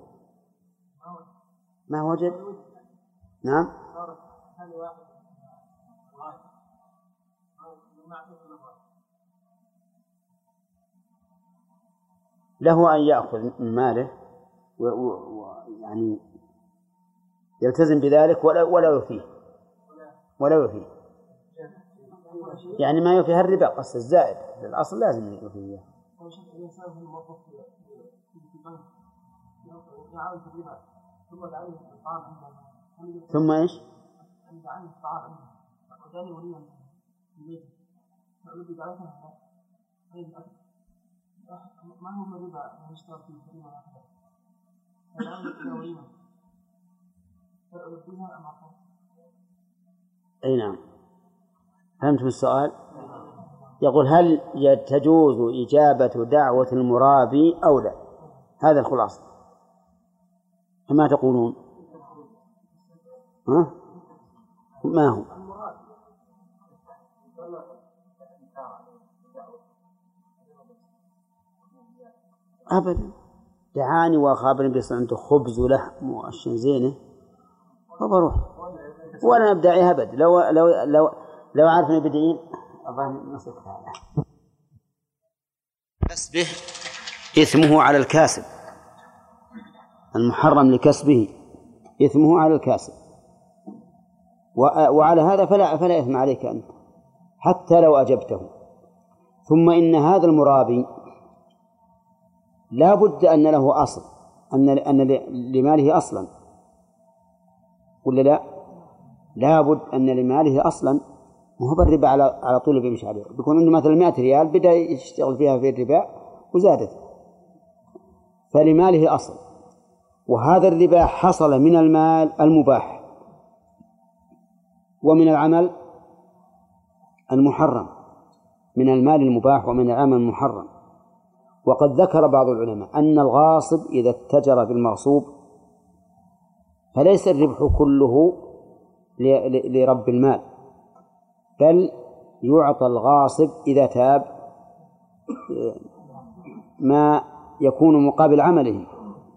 ما وجب. نعم. له أن يأخذ من ماله ويعني يلتزم بذلك ولا يفيه يعني ما يفيه الربا قص الزائد للأصل لازم يفيه. ثم إيش؟ ما هو الربا المشترك في الربا واحدة؟ أي نعم. فهمتم السؤال؟ يقول هل تجوز إجابة دعوة المرابي أو لا؟ هذا الخلاصة. فما تقولون؟ ها؟ ما هو؟ أبدا، دعاني وأخابرني بس عنده خبز ولحم وأشياء زينة فبروح وأنا أبدعي أبد. لو عارفني بدعين الله نصف هذا. كسبه إثمه على الكاسب، المحرم لكسبه إثمه على الكاسب، وعلى هذا فلا إثم عليك أنت حتى لو أجبته. ثم إن هذا المرابي لا بد أن له أصل، أن لماله أصلا ولا لا؟ لا بد أن لماله أصلا، وهو بالربا على طول بيمشي عليه. بيكون عنده مثلا 100 ريال بدأ يشتغل فيها في الربا وزادت، فلماله أصل. وهذا الربا حصل من المال المباح ومن العمل المحرم، من المال المباح ومن العمل المحرم. وقد ذكر بعض العلماء أن الغاصب إذا اتجر بالمغصوب فليس الربح كله لرب المال، بل يعطى الغاصب إذا تاب ما يكون مقابل عمله،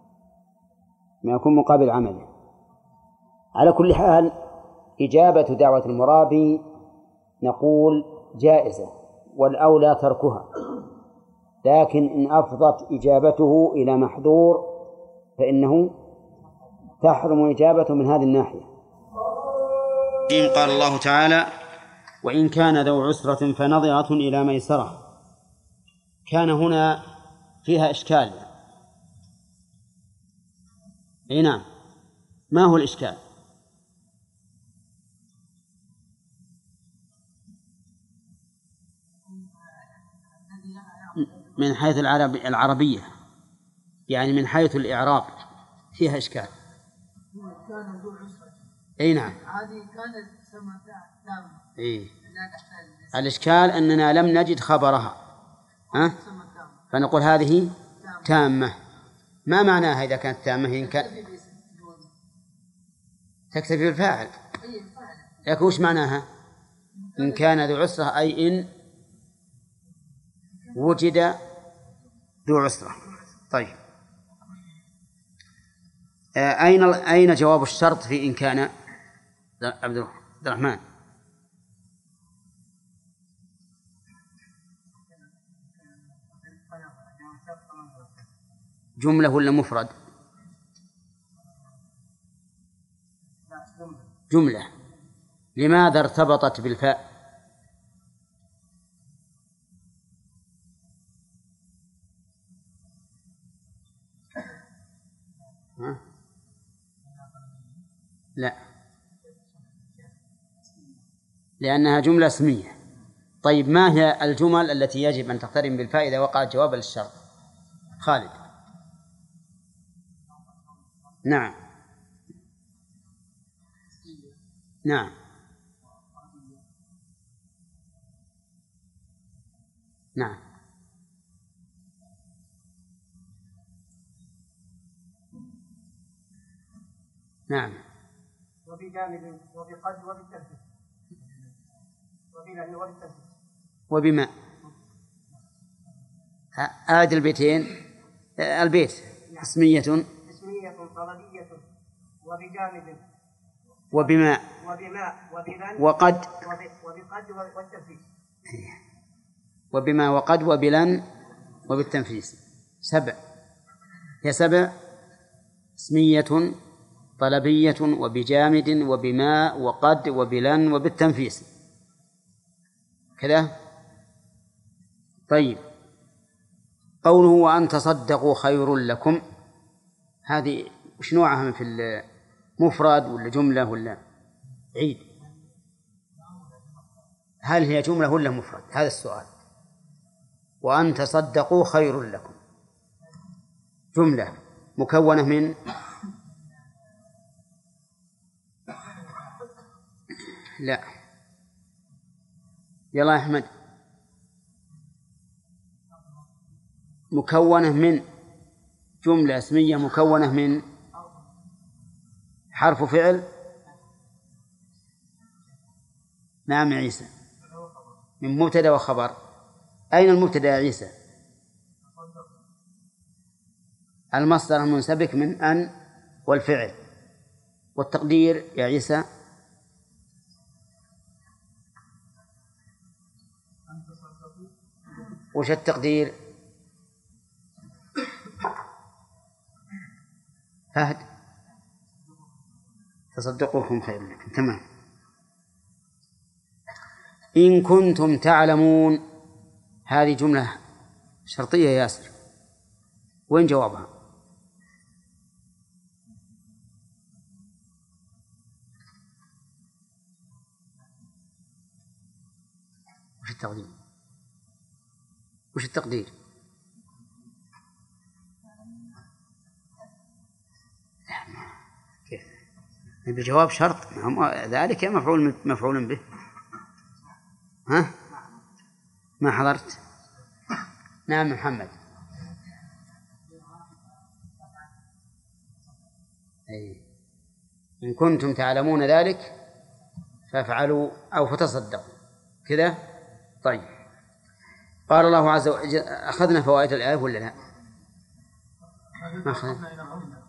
على كل حال إجابة دعوة المرابي نقول جائزة والأولى تركها، لكن إن أفضت إجابته إلى محظور فإنه تحرم إجابته من هذه الناحية. قال الله تعالى وإن كان ذو عسرة فنظرة إلى ميسرة. كان هنا فيها إشكال. أي نعم. ما هو الإشكال؟ من حيث العربية، يعني من حيث الإعراب فيها إشكال. أي نعم. إيه. الإشكال أننا لم نجد خبرها، فنقول هذه تامة. ما معناها إذا كانت تامة؟ تكتفي بالفاعل. لكن وش معناها؟ إن كان ذو عسرة أي إن وجد ذو عسرة. طيب، أين جواب الشرط في إن كان؟ عبد الرحمن. جملة ولا مفرد؟ جملة. لماذا ارتبطت بالفاء؟ لا، لأنها جملة اسمية. طيب، ما هي الجمل التي يجب أن تقترن بالفاء إذا وقعت جواب للشرط؟ خالد. نعم نعم نعم. نعم. وبجامد وبقد وبالتنفيذ وبلن وبالتنفيذ وبما. آد البيتين. البيت اسمية طلبية وبجامد وبما وبلن وقد وبقد والتنفيذ. وبما وقد وبلن وبالتنفيذ. 7. هي 7: اسمية طلبية وبجامد وبما وقد وبلن وبالتنفيذ كذا. طيب، قوله وأن تصدقوا خير لكم، هذه وش نوعها؟ في المفرد ولا جملة ولا عيد؟ هل هي جملة ولا مفرد؟ هذا السؤال. وأن تصدقوا خير لكم جملة مكونة من لا، يلا يا أحمد. مكونة من جملة اسمية مكونة من حرف فعل. نعم عيسى، من مبتدأ وخبر. أين المبتدأ يا عيسى؟ المصدر المنسبك من أن والفعل. والتقدير يا عيسى؟ وش التقدير؟ فهد؟ تصدقوكم خير لكم. تمام. إن كنتم تعلمون، هذه جملة شرطية يا ياسر، وين جوابها؟ وش التقدير؟ وش التقدير؟ كيف؟ بجواب شرط، ذلك مفعول به. ها؟ ما حضرت؟ نعم محمد. أي. إن كنتم تعلمون ذلك فافعلوا أو فتصدقوا كذا. طيب، قال الله عز وجل. أخذنا فوائد الآية ولا لا؟ ما أخذنا.